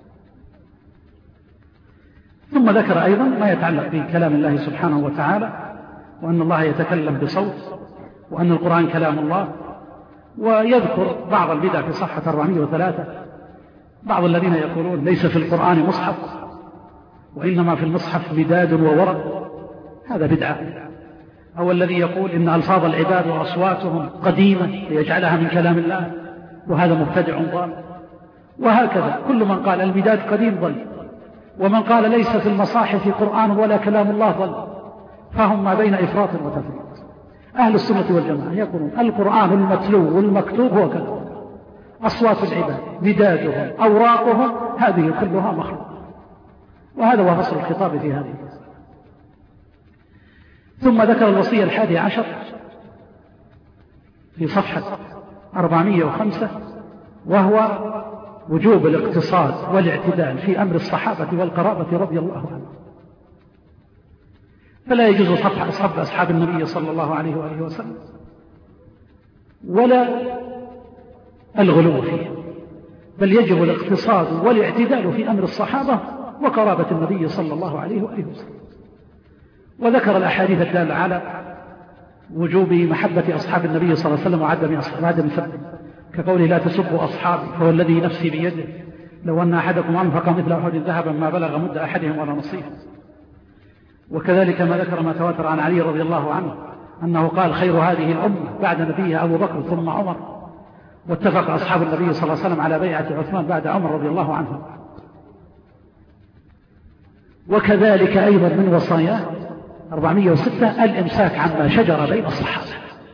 ثم ذكر أيضا ما يتعلق بكلام الله سبحانه وتعالى، وأن الله يتكلم بصوت، وأن القرآن كلام الله، ويذكر بعض البدع في صفحة أربعمائة وثلاثة، بعض الذين يقولون ليس في القرآن مصحف وإنما في المصحف مداد وورق، هذا بدعة. أو الذي يقول إن ألفاظ العباد وأصواتهم قديمة ليجعلها من كلام الله، وهذا مبتدع ضال. وهكذا كل من قال المداد قديم ضل، ومن قال ليس في المصاحف قرآن ولا كلام الله ضل، فهم ما بين إفراط وتفريط. أهل السنة والجماعة يقولون القرآن المتلو والمكتوب هو كلام الله، أصوات العباد مدادهم أوراقهم هذه كلها مخلوق، وهذا هو فصل الخطاب في هذه. ثم ذكر الوصية الحادي عشر في صفحة أربعمائة وخمسة، وهو وجوب الاقتصاد والاعتدال في أمر الصحابة والقرابة رضي الله عنهم، فلا يجوز صحب أصحاب النبي صلى الله عليه وآله وسلم ولا الغلو فيه، بل يجب الاقتصاد والاعتدال في أمر الصحابة وقرابة النبي صلى الله عليه وآله وسلم. وذكر الأحاديث الدالة على وجوب محبة أصحاب النبي صلى الله عليه وسلم وعدم سبهم، كقوله لا تسبوا أصحابي فوالذي نفسي بيده لو أن أحدكم أنفق مثل أحد ذهبا ما بلغ مد أحدهم ولا نصيفه. وكذلك ما ذكر ما تواتر عن علي رضي الله عنه أنه قال خير هذه الأمة بعد نبيها أبو بكر ثم عمر، واتفق أصحاب النبي صلى الله عليه وسلم على بيعة عثمان بعد عمر رضي الله عنه. وكذلك أيضا من وصاياه أربعمائة وستة الإمساك عما شجر بين الصحابة،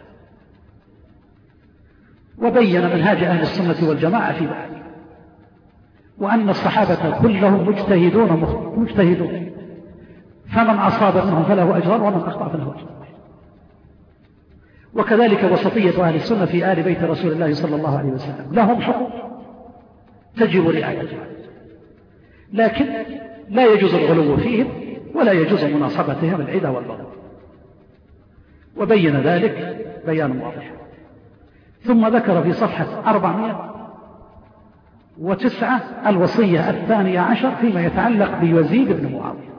وبين منهاج أهل السنة والجماعة في ذلك، وأن الصحابة كلهم مجتهدون مجتهدون فمن أصاب منهم فله أجران ومن أخطأ فله أجر. وكذلك وسطية أهل السنة في آل بيت رسول الله صلى الله عليه وسلم، لهم حقوق تجب رعايتها، لكن لا يجوز الغلو فيهم ولا يجوز مناصبتهم العدى والبغض، وبين ذلك بيان واضح. ثم ذكر في صفحة أربعمائة وتسعة الوصية الثانية عشر فيما يتعلق بيزيد بن معاوية.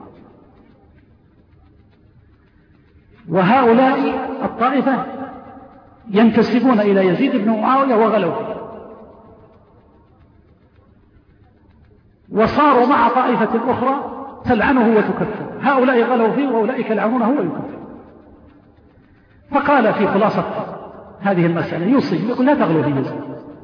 وهؤلاء الطائفة ينتسبون إلى يزيد بن معاوية وغلوا فيه، وصاروا مع طائفة أخرى تلعنه وتكفر، هؤلاء غلوا فيه وأولئك يلعنونه ويكفر. فقال في خلاصة هذه المسألة يوصي يقول لا تغلوا في يزيد،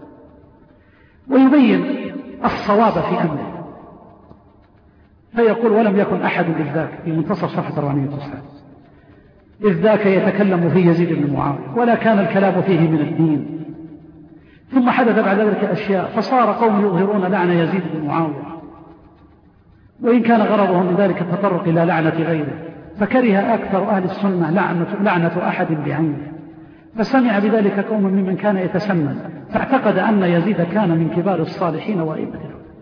ويبين الصواب في أمره، فيقول ولم يكن أحد إذ ذاك في منتصف صفحة أربعمائة وتسعة إذ ذاك يتكلم في يزيد بن معاوية ولا كان الكلام فيه من الدين. ثم حدث بعد ذلك أشياء فصار قوم يظهرون لعنة يزيد بن معاوية، وإن كان غرضهم من ذلك التطرق إلى لعنة غيره، فكره أكثر أهل السنة لعنة, لعنة أحد بعينه، فسمع بذلك قوم ممن كان يتسمن، فاعتقد أن يزيد كان من كبار الصالحين وأئمة،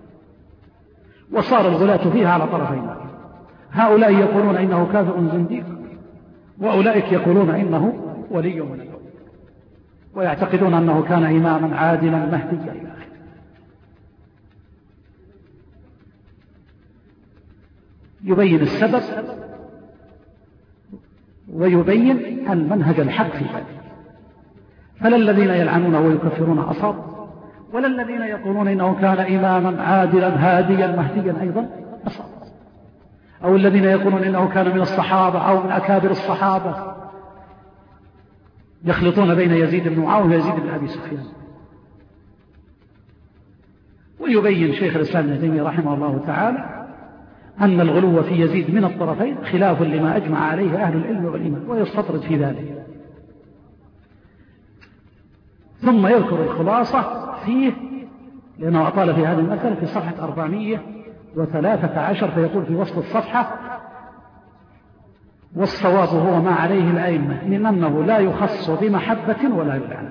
وصار الغلاة فيها على طرفين، هؤلاء يقولون إنه كافر زنديق، وأولئك يقولون إنه ولي من الله، ويعتقدون أنه كان إماما عادلا مهديا إلى آخره. يبين السبب ويبين المنهج الحق في ذلك، فلا الذين يلعنونه ويكفرون أصاب، ولا الذين يقولون إنه كان إماما عادلا هاديا مهديا أيضا أصاب، أو الذين يقولون إنه كان من الصحابة أو من أكابر الصحابة، يخلطون بين يزيد بن معاوية ويزيد بن أبي سفيان. ويبين شيخ الإسلام ابن تيمية رحمه الله تعالى أن الغلو في يزيد من الطرفين خلاف لما أجمع عليه أهل العلم والإيمان، ويستطرد في ذلك. ثم يذكر الخلاصة فيه لأنه أطال في هذه المسألة في صفحة أربعمائة وثلاثة عشر، فيقول في وسط الصفحة والصواب هو ما عليه الأئمة من أنه لا يخص بمحبة ولا بلعنة،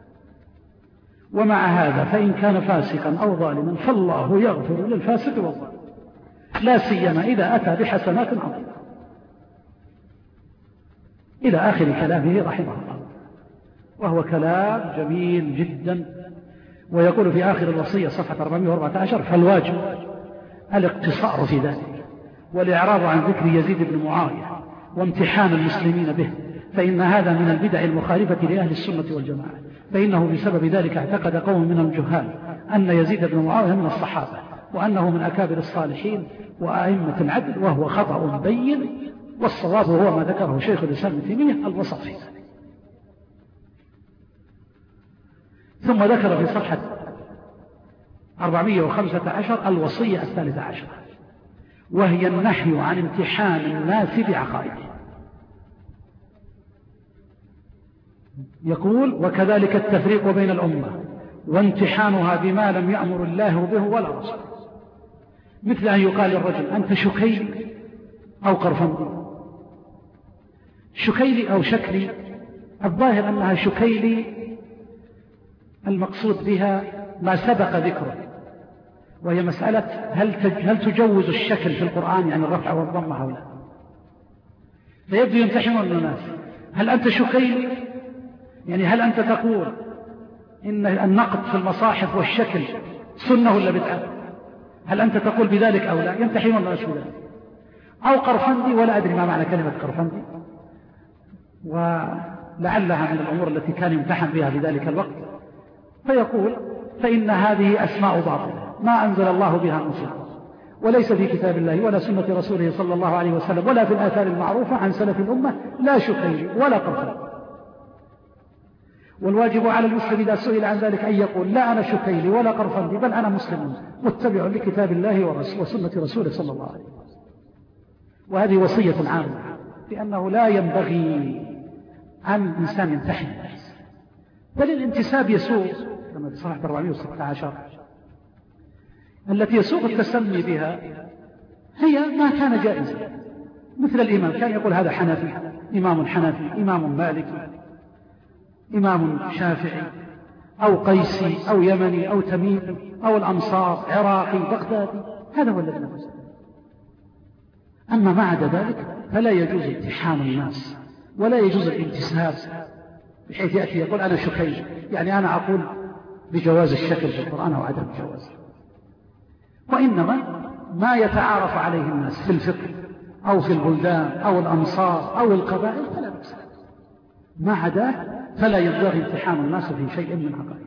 ومع هذا فإن كان فاسقا أو ظالما فالله يغفر للفاسق والظالم، لا سيما إذا أتى بحسنات عظيمة، إلى آخر كلامه رحمه الله، وهو كلام جميل جدا. ويقول في آخر الوصية صفحة أربعمائة وأربعة عشر فالواجب الاقتصار في ذلك والإعراض عن ذكر يزيد بن معاوية وامتحان المسلمين به، فإن هذا من البدع المخالفة لأهل السنة والجماعة، فإنه بسبب ذلك اعتقد قوم من الجهال أن يزيد بن معاوية من الصحابة وأنه من أكابر الصالحين وأئمة العدل، وهو خطأ بين، والصواب هو ما ذكره شيخ الإسلام ابن تيمية الوسط في ذلك. ثم ذكر في صفحة أربعمائة وخمسة عشر الوصية الثالثة عشر، وهي النهي عن امتحان الناس بعقائدهم. يقول وكذلك التفريق بين الأمة وامتحانها بما لم يأمر الله به ولا رسوله، مثل أن يقال للرجل أنت شكيل أو قرفندي، شكيلي أو شكلي، الظاهر أنها شكيلي المقصود بها ما سبق ذكره، وهي مسألة هل هل تجوز الشكل في القرآن يعني الرفع والضمة أو لا، فيبدو يمتحنون الناس هل أنت شكيلي، يعني هل أنت تقول إن النقد في المصاحف والشكل سنة ولا بدعة، هل أنت تقول بذلك أو لا، يمتحنون الناس بذلك. أو قرفندي، ولا أدري ما معنى كلمة قرفندي، ولعلها من الأمور التي كان يمتحن بها في ذلك الوقت. فيقول فإن هذه أسماء باطلة ما أنزل الله بها من سلطان، وليس في كتاب الله ولا سنة رسوله صلى الله عليه وسلم ولا في الآثار المعروفة عن سلف الأمة لا شكيل ولا قرفندي. والواجب على المسلم إذا سئل عن ذلك أن يقول لا أنا شكيلي ولا قرفندي، بل أنا مسلم متبع لكتاب الله وسنة رسوله صلى الله عليه وسلم. وهذه وصية عامة، لأنه لا ينبغي عن إنسان يمتحن الناس، بل الانتساب يسوء كما في صفحة أربعمائة وستة عشر التي يسوق التسمي بها هي ما كان جائزا، مثل الإمام كان يقول هذا حنفي، إمام حنفي، إمام مالكي، إمام شافعي، أو قيسي أو يمني أو تميمي أو الأمصار عراقي بغدادي، هذا هو الذي نفسه. أما ما عدا ذلك فلا يجوز امتحان الناس ولا يجوز الانتساب، بحيث يأتي يقول أنا شكيل، يعني أنا أقول بجواز الشكل في القرآن أو عدم جوازه، وإنما ما يتعارف عليه الناس في الفقه أو في البلدان أو الأمصار أو القبائل فلا بأس، ما عداه فلا ينبغي امتحان الناس في شيء من عقائد.